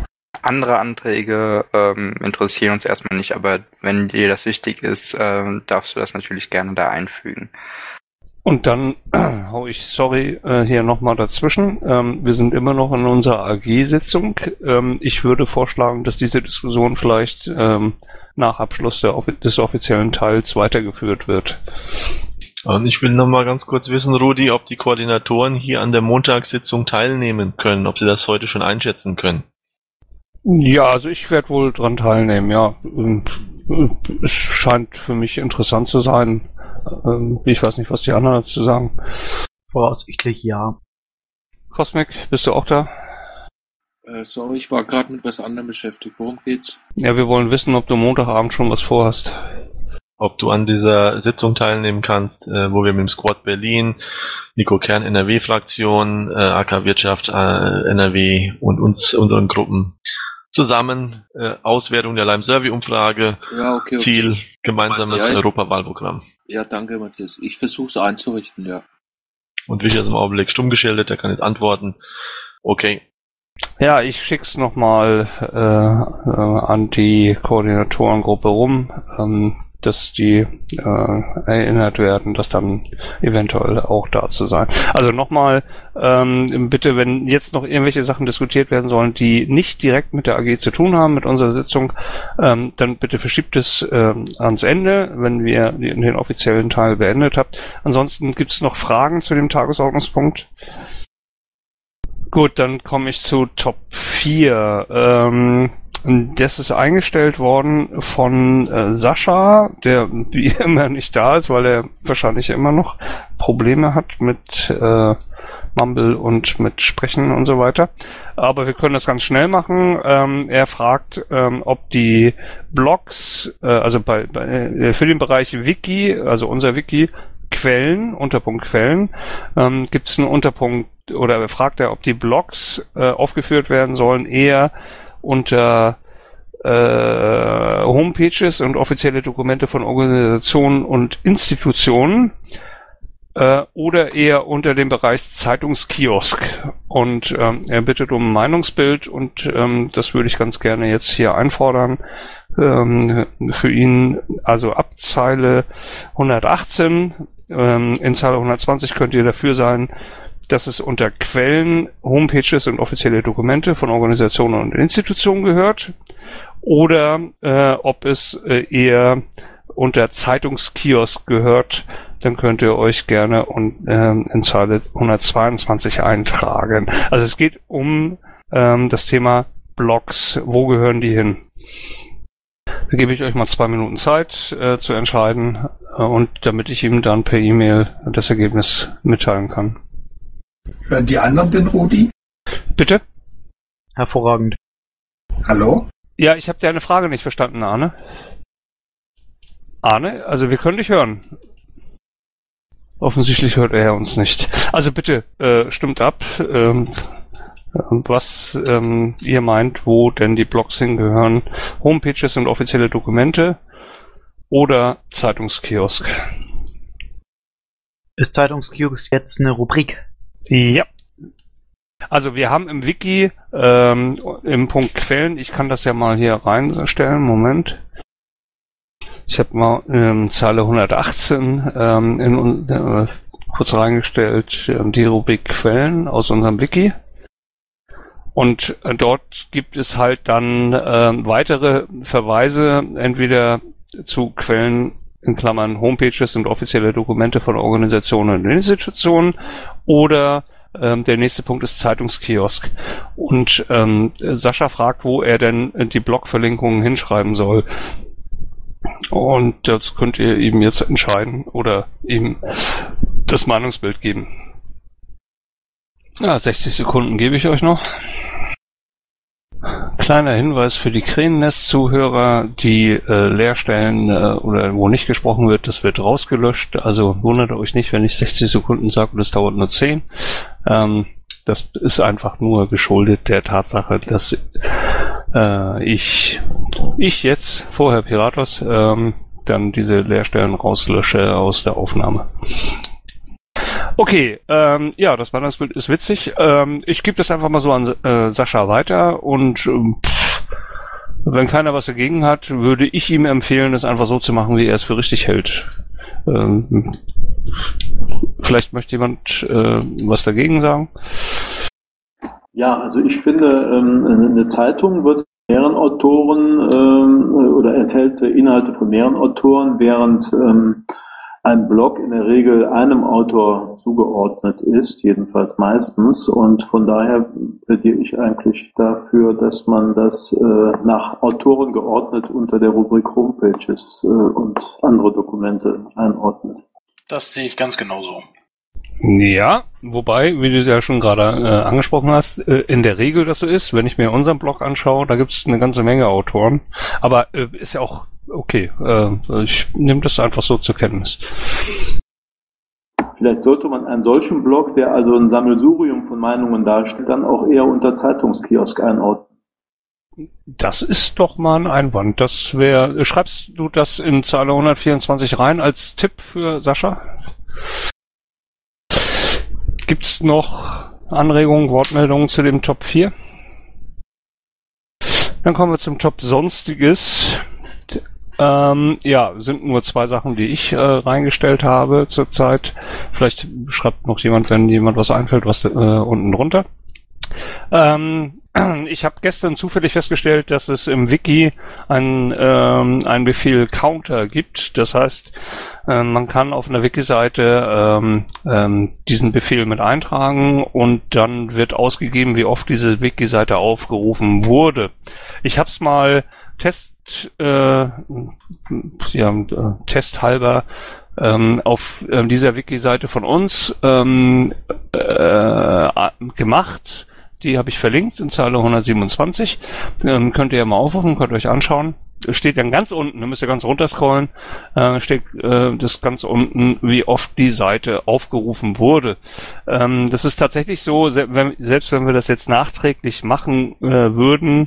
Andere Anträge interessieren uns erstmal nicht, aber wenn dir das wichtig ist, darfst du das natürlich gerne da einfügen. Und dann hau ich, hier nochmal dazwischen. Wir sind immer noch in unserer AG-Sitzung. Ich würde vorschlagen, dass diese Diskussion vielleicht nach Abschluss des offiziellen Teils weitergeführt wird. Und ich will nochmal ganz kurz wissen, Rudi, ob die Koordinatoren hier an der Montagssitzung teilnehmen können, ob sie das heute schon einschätzen können. Ja, also ich werde wohl dran teilnehmen, ja. Es scheint für mich interessant zu sein. Ich weiß nicht, was die anderen dazu sagen. Voraussichtlich ja. Cosmic, bist du auch da? Sorry, ich war gerade mit was anderem beschäftigt. Worum geht's? Ja, wir wollen wissen, ob du Montagabend schon was vorhast. Ob du an dieser Sitzung teilnehmen kannst, wo wir mit dem Squad Berlin, Nico Kern NRW-Fraktion, AK Wirtschaft NRW und unseren Gruppen zusammen Auswertung der Lime-Survey-Umfrage, Ja, okay. Ziel, gemeinsames Ja, Europawahlprogramm. Ja, danke, Matthias. Ich versuche es einzurichten, ja. Und Wicht ist im Augenblick stumm geschaltet, der kann jetzt antworten. Okay. Ja, ich schick's nochmal an die Koordinatorengruppe rum, dass die erinnert werden, das dann eventuell auch da zu sein. Also nochmal, bitte, wenn jetzt noch irgendwelche Sachen diskutiert werden sollen, die nicht direkt mit der AG zu tun haben, mit unserer Sitzung, dann bitte verschiebt es ans Ende, wenn wir den offiziellen Teil beendet habt. Ansonsten gibt's noch Fragen zu dem Tagesordnungspunkt? Gut, dann komme ich zu Top 4. Das ist eingestellt worden von Sascha, der wie immer nicht da ist, weil er wahrscheinlich immer noch Probleme hat mit Mumble und mit Sprechen und so weiter. Aber wir können das ganz schnell machen. Er fragt, ob die Blogs, also für den Bereich Wiki, also unser Wiki, Quellen, Unterpunkt Quellen, gibt es einen Unterpunkt, oder fragt er, ob die Blogs aufgeführt werden sollen, eher unter Homepages und offizielle Dokumente von Organisationen und Institutionen oder eher unter dem Bereich Zeitungskiosk. Und er bittet um ein Meinungsbild und das würde ich ganz gerne jetzt hier einfordern. Für ihn, also ab Zeile 118, in Zeile 120 könnt ihr dafür sein, dass es unter Quellen, Homepages und offizielle Dokumente von Organisationen und Institutionen gehört, oder ob es eher unter Zeitungskiosk gehört, dann könnt ihr euch gerne in Zeile 122 eintragen. Also es geht um das Thema Blogs. Wo gehören die hin? Da gebe ich euch mal 2 Minuten Zeit zu entscheiden und damit ich ihm dann per E-Mail das Ergebnis mitteilen kann. Hören die anderen den Rudi? Bitte? Hervorragend. Hallo? Ja, ich habe deine Frage nicht verstanden, Arne. Arne, also wir können dich hören. Offensichtlich hört er uns nicht. Also bitte, stimmt ab, was ihr meint, wo denn die Blogs hingehören. Homepages und offizielle Dokumente oder Zeitungskiosk. Ist Zeitungskiosk jetzt eine Rubrik? Ja. Also wir haben im Wiki im Punkt Quellen, ich kann das ja mal hier reinstellen, Moment. Ich habe mal Zeile 118 kurz reingestellt, die Rubrik Quellen aus unserem Wiki. Und dort gibt es halt dann weitere Verweise, entweder zu Quellen in Klammern Homepages und offizielle Dokumente von Organisationen und Institutionen, oder der nächste Punkt ist Zeitungskiosk. Und Sascha fragt, wo er denn die Blogverlinkungen hinschreiben soll. Und das könnt ihr ihm jetzt entscheiden oder ihm das Meinungsbild geben. Ja, 60 Sekunden gebe ich euch noch. Kleiner Hinweis für die Krähennest-Zuhörer, die Leerstellen oder wo nicht gesprochen wird, das wird rausgelöscht. Also wundert euch nicht, wenn ich 60 Sekunden sage und es dauert nur 10. Das ist einfach nur geschuldet der Tatsache, dass ich jetzt, vorher Piratos, dann diese Leerstellen rauslösche aus der Aufnahme. Okay, ja, das Meinungsbild ist witzig. Ich gebe das einfach mal so an Sascha weiter und Wenn keiner was dagegen hat, würde ich ihm empfehlen, es einfach so zu machen, wie er es für richtig hält. Vielleicht möchte jemand was dagegen sagen? Ja, also ich finde, eine Zeitung wird mehreren Autoren oder enthält Inhalte von mehreren Autoren, während ein Blog in der Regel einem Autor zugeordnet ist, jedenfalls meistens. Und von daher plädiere ich eigentlich dafür, dass man das nach Autoren geordnet unter der Rubrik Homepages und andere Dokumente einordnet. Das sehe ich ganz genauso. Ja, wobei, wie du ja schon gerade angesprochen hast, in der Regel das so ist, wenn ich mir unseren Blog anschaue, da gibt es eine ganze Menge Autoren, aber ist ja auch okay, ich nehme das einfach so zur Kenntnis. Vielleicht sollte man einen solchen Blog, der also ein Sammelsurium von Meinungen darstellt, dann auch eher unter Zeitungskiosk einordnen. Das ist doch mal ein Einwand. Das wäre, schreibst du das in Zeile 124 rein als Tipp für Sascha? Gibt's noch Anregungen, Wortmeldungen zu dem Top 4? Dann kommen wir zum Top Sonstiges. Sind nur 2 Sachen, die ich reingestellt habe zurzeit. Vielleicht schreibt noch jemand, wenn jemand was einfällt, was unten drunter. Ich habe gestern zufällig festgestellt, dass es im Wiki einen Befehl Counter gibt. Das heißt, man kann auf einer Wiki-Seite diesen Befehl mit eintragen und dann wird ausgegeben, wie oft diese Wiki-Seite aufgerufen wurde. Ich habe es mal testhalber auf dieser Wiki-Seite von uns gemacht. Die habe ich verlinkt in Zeile 127. Könnt ihr ja mal aufrufen, könnt ihr euch anschauen. Steht dann ganz unten, da müsst ihr ganz runter scrollen, steht das ganz unten, wie oft die Seite aufgerufen wurde. Das ist tatsächlich so, selbst wenn wir das jetzt nachträglich machen würden,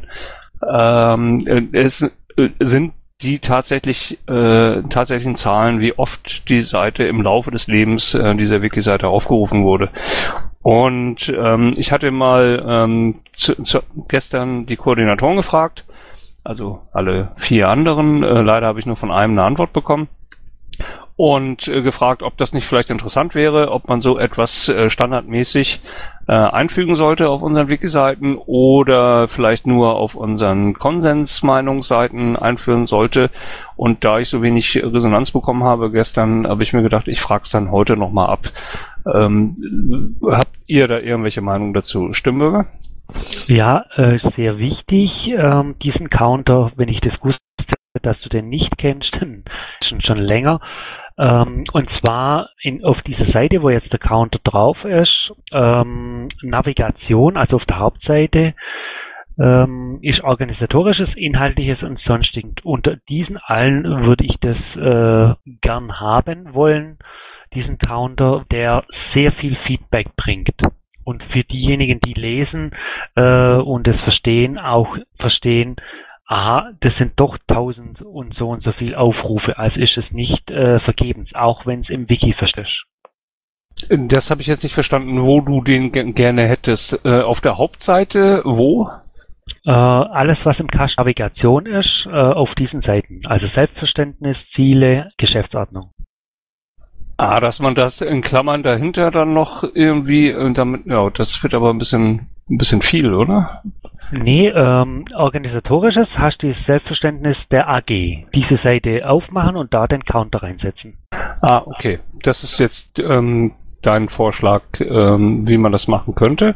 es sind die tatsächlichen Zahlen, wie oft die Seite im Laufe des Lebens dieser Wiki-Seite aufgerufen wurde. Und ich hatte mal gestern die Koordinatoren gefragt, also alle 4 anderen. Leider habe ich nur von einem eine Antwort bekommen. Und gefragt, ob das nicht vielleicht interessant wäre, ob man so etwas standardmäßig einfügen sollte auf unseren Wiki-Seiten oder vielleicht nur auf unseren Konsensmeinungsseiten einführen sollte. Und da ich so wenig Resonanz bekommen habe gestern, habe ich mir gedacht, ich frage es dann heute nochmal ab. Habt ihr da irgendwelche Meinungen dazu? Stimmbürger? Ja, sehr wichtig, diesen Counter, wenn ich das wusste, dass du den nicht kennst, dann schon länger. Und zwar auf dieser Seite, wo jetzt der Counter drauf ist, Navigation, also auf der Hauptseite, ist organisatorisches, inhaltliches und sonstiges. Unter diesen allen würde ich das gern haben wollen, diesen Counter, der sehr viel Feedback bringt. Und für diejenigen, die lesen und es verstehen, aha, das sind doch 1000 und so viel Aufrufe, also ist es nicht vergebens, auch wenn es im Wiki ist. Das habe ich jetzt nicht verstanden, wo du den gerne hättest. Auf der Hauptseite, wo? Alles, was im Cache Navigation ist, auf diesen Seiten. Also Selbstverständnis, Ziele, Geschäftsordnung. Dass man das in Klammern dahinter dann noch irgendwie damit, ja, das wird aber ein bisschen viel, oder? Nee, organisatorisches hast du das Selbstverständnis der AG. Diese Seite aufmachen und da den Counter reinsetzen. Okay. Das ist jetzt dein Vorschlag, wie man das machen könnte.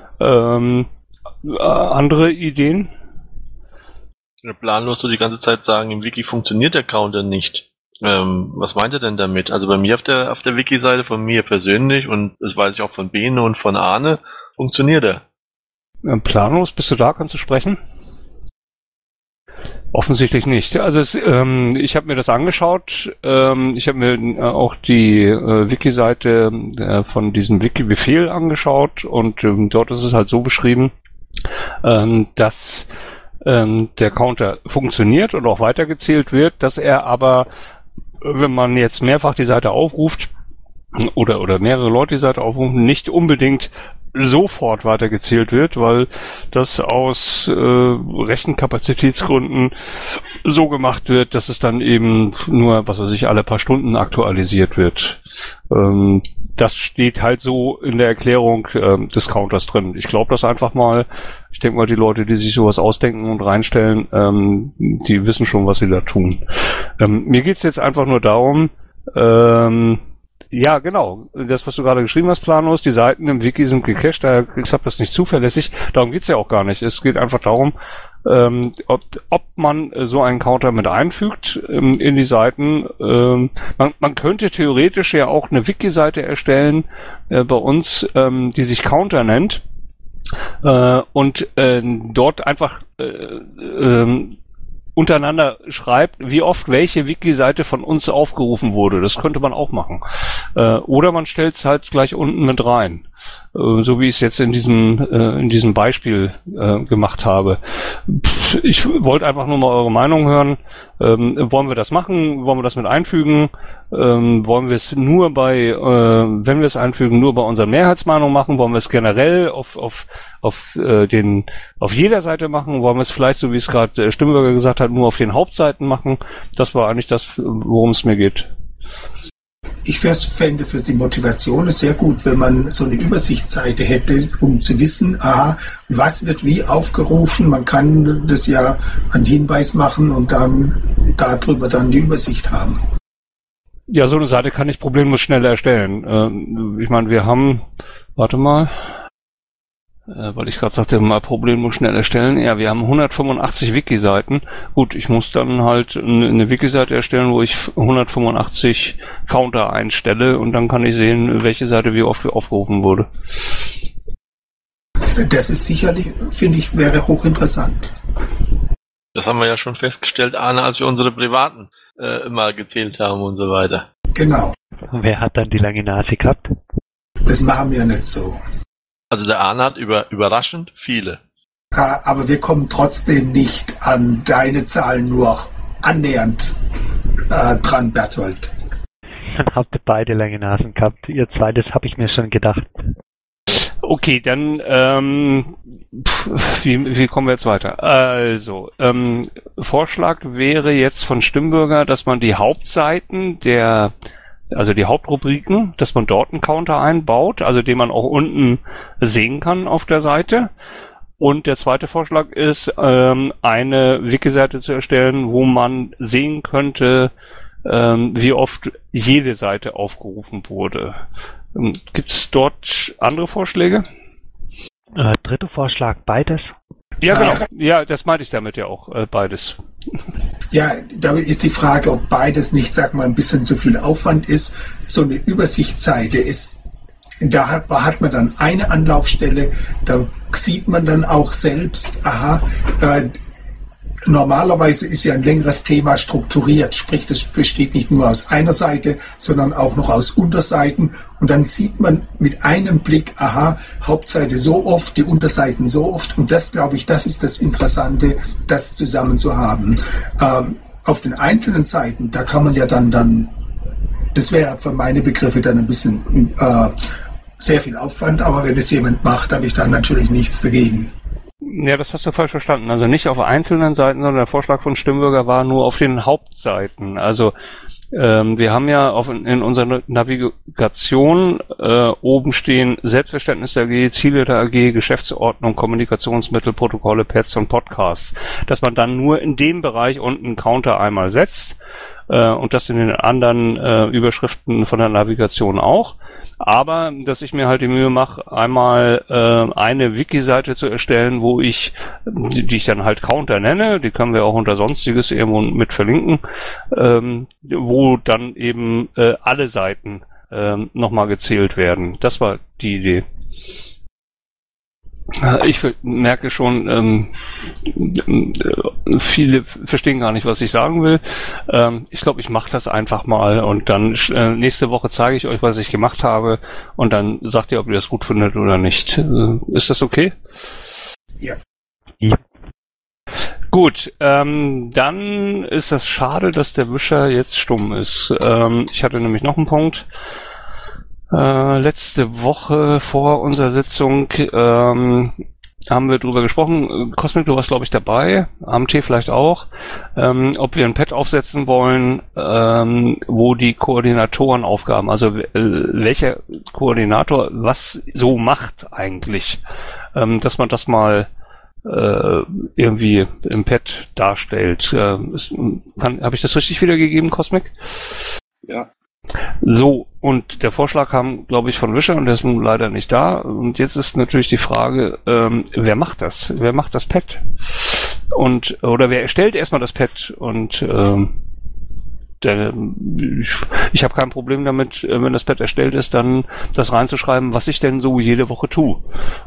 Andere Ideen? Planlos so die ganze Zeit sagen, im Wiki funktioniert der Counter nicht. Was meint ihr denn damit? Also bei mir auf der Wiki-Seite, von mir persönlich, und das weiß ich auch von Bene und von Arne, funktioniert er. Planlos, bist du da? Kannst du sprechen? Offensichtlich nicht. Also ich habe mir das angeschaut. Ich habe mir auch die Wiki-Seite von diesem Wiki-Befehl angeschaut und dort ist es halt so beschrieben, dass der Counter funktioniert und auch weitergezählt wird, dass er aber, wenn man jetzt mehrfach die Seite aufruft oder mehrere Leute die Seite aufrufen, nicht unbedingt sofort weitergezählt wird, weil das aus Rechenkapazitätsgründen so gemacht wird, dass es dann eben nur, was weiß ich, alle paar Stunden aktualisiert wird. Das steht halt so in der Erklärung des Counters drin. Ich glaube das einfach mal. Ich denke mal, die Leute, die sich sowas ausdenken und reinstellen, die wissen schon, was sie da tun. Mir geht's jetzt einfach nur darum, ja, genau. Das, was du gerade geschrieben hast, planlos, die Seiten im Wiki sind gecached, daher klappt das nicht zuverlässig. Darum geht's ja auch gar nicht. Es geht einfach darum, ob man so einen Counter mit einfügt in die Seiten. Man könnte theoretisch ja auch eine Wiki-Seite erstellen bei uns, die sich Counter nennt und dort einfach untereinander schreibt, wie oft welche Wiki-Seite von uns aufgerufen wurde. Das könnte man auch machen. Oder man stellt es halt gleich unten mit rein. So wie ich es jetzt in diesem Beispiel gemacht habe. Ich wollte einfach nur mal eure Meinung hören. Wollen wir das machen? Wollen wir das mit einfügen? Wollen wir es nur wenn wir es einfügen, nur bei unseren Mehrheitsmeinungen machen? Wollen wir es generell auf jeder Seite machen? Wollen wir es vielleicht, so wie es gerade Stimmbürger gesagt hat, nur auf den Hauptseiten machen? Das war eigentlich das, worum es mir geht. Ich fände für die Motivation es sehr gut, wenn man so eine Übersichtsseite hätte, um zu wissen, was wird wie aufgerufen. Man kann das ja einen Hinweis machen und dann darüber dann die Übersicht haben. Ja, so eine Seite kann ich problemlos schnell erstellen. Ich meine, wir haben, warte mal, weil ich gerade sagte, mal problemlos schnell erstellen. Ja, wir haben 185 Wiki-Seiten. Gut, ich muss dann halt eine Wiki-Seite erstellen, wo ich 185 Counter einstelle und dann kann ich sehen, welche Seite wie oft aufgerufen wurde. Das ist sicherlich, finde ich, wäre hochinteressant. Das haben wir ja schon festgestellt, Arne, als wir unsere privaten immer gezählt haben und so weiter. Genau. Wer hat dann die lange Nase gehabt? Das machen wir nicht so. Also der Arne hat überraschend viele. Aber wir kommen trotzdem nicht an deine Zahlen nur annähernd dran, Berthold. Dann habt ihr beide lange Nasen gehabt. Ihr zweites habe ich mir schon gedacht. Okay, dann wie kommen wir jetzt weiter? Also, Vorschlag wäre jetzt von Stimmbürger, dass man die Hauptseiten also die Hauptrubriken, dass man dort einen Counter einbaut, also den man auch unten sehen kann auf der Seite. Und der zweite Vorschlag ist, eine Wiki-Seite zu erstellen, wo man sehen könnte, wie oft jede Seite aufgerufen wurde. Gibt es dort andere Vorschläge? Dritter Vorschlag, beides? Ja, genau. Ja, das meinte ich damit ja auch, beides. Ja, damit ist die Frage, ob beides nicht, sag mal, ein bisschen zu viel Aufwand ist. So eine Übersichtsseite da hat man dann eine Anlaufstelle, da sieht man dann auch selbst, normalerweise ist ja ein längeres Thema strukturiert, sprich, das besteht nicht nur aus einer Seite, sondern auch noch aus Unterseiten. Und dann sieht man mit einem Blick, Hauptseite so oft, die Unterseiten so oft. Und das, glaube ich, das ist das Interessante, das zusammen zu haben. Auf den einzelnen Seiten, da kann man ja dann das wäre für meine Begriffe dann ein bisschen sehr viel Aufwand. Aber wenn es jemand macht, habe ich dann natürlich nichts dagegen. Ja, das hast du falsch verstanden. Also nicht auf einzelnen Seiten, sondern der Vorschlag von Stimmbürger war nur auf den Hauptseiten. Also wir haben ja in unserer Navigation oben stehen Selbstverständnis der AG, Ziele der AG, Geschäftsordnung, Kommunikationsmittel, Protokolle, Pads und Podcasts. Dass man dann nur in dem Bereich unten einen Counter einmal setzt und das in den anderen Überschriften von der Navigation auch. Aber, dass ich mir halt die Mühe mache, einmal eine Wiki-Seite zu erstellen, wo die ich dann halt Counter nenne, die können wir auch unter Sonstiges irgendwo mit verlinken, wo dann eben alle Seiten nochmal gezählt werden. Das war die Idee. Ich merke schon, viele verstehen gar nicht, was ich sagen will. Ich glaube, ich mache das einfach mal und dann nächste Woche zeige ich euch, was ich gemacht habe und dann sagt ihr, ob ihr das gut findet oder nicht. Ist das okay? Ja. Gut, dann ist das schade, dass der Wischer jetzt stumm ist. Ich hatte nämlich noch einen Punkt. Letzte Woche vor unserer Sitzung haben wir drüber gesprochen. Cosmic, du warst, glaube ich, dabei. AMT vielleicht auch. Ob wir ein Pad aufsetzen wollen, wo die Koordinatorenaufgaben, also welcher Koordinator was so macht eigentlich, dass man das mal irgendwie im Pad darstellt. Habe ich das richtig wiedergegeben, Cosmic? Ja. So, und der Vorschlag kam, glaube ich, von Wischer und der ist nun leider nicht da. Und jetzt ist natürlich die Frage, wer macht das? Wer macht das Pad? Oder wer erstellt erstmal das Pad? Und ich habe kein Problem damit, wenn das Pad erstellt ist, dann das reinzuschreiben, was ich denn so jede Woche tue.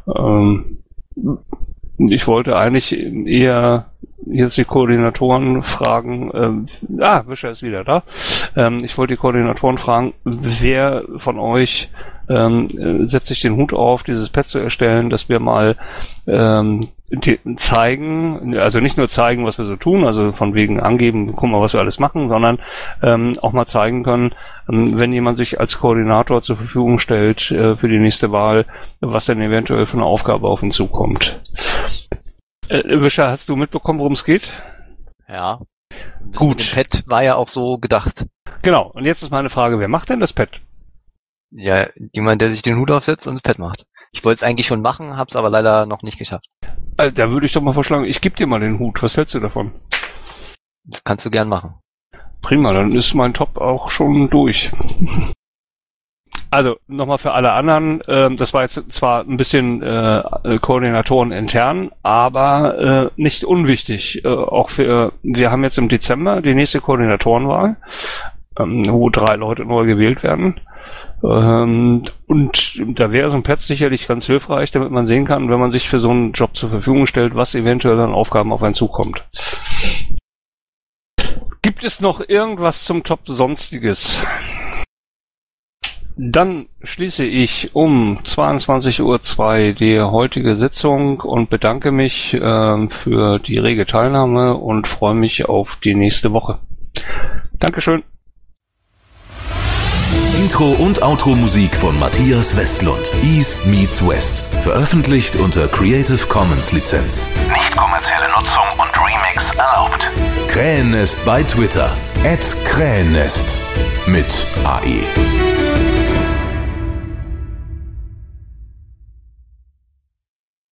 Ich wollte eigentlich eher jetzt die Koordinatoren fragen, Wischer ist wieder da. Ich wollte die Koordinatoren fragen, wer von euch setzt sich den Hut auf, dieses Pad zu erstellen, dass wir mal zeigen, also nicht nur zeigen, was wir so tun, also von wegen angeben, guck mal, was wir alles machen, sondern auch mal zeigen können, wenn jemand sich als Koordinator zur Verfügung stellt für die nächste Wahl, was denn eventuell für eine Aufgabe auf ihn zukommt. Wischer, hast du mitbekommen, worum es geht? Ja. Das Gut. Mit dem Pad war ja auch so gedacht. Genau. Und jetzt ist meine Frage, wer macht denn das Pad? Ja, jemand, der sich den Hut aufsetzt und das Pad macht. Ich wollte es eigentlich schon machen, hab's aber leider noch nicht geschafft. Da würde ich doch mal vorschlagen, ich gebe dir mal den Hut. Was hältst du davon? Das kannst du gern machen. Prima, dann ist mein Top auch schon durch. Also, nochmal für alle anderen, das war jetzt zwar ein bisschen Koordinatoren intern, aber nicht unwichtig. Wir haben jetzt im Dezember die nächste Koordinatorenwahl, wo 3 Leute neu gewählt werden. Und da wäre so ein Pad sicherlich ganz hilfreich, damit man sehen kann, wenn man sich für so einen Job zur Verfügung stellt, was eventuell an Aufgaben auf einen zukommt. Gibt es noch irgendwas zum Top Sonstiges? Dann schließe ich um 22:02 Uhr die heutige Sitzung und bedanke mich für die rege Teilnahme und freue mich auf die nächste Woche. Dankeschön. Intro und Outro-Musik von Matthias Westlund. East meets West. Veröffentlicht unter Creative Commons Lizenz. Nicht kommerzielle Nutzung und Remix erlaubt. Krähennest bei Twitter. @Krähennest. Mit AE.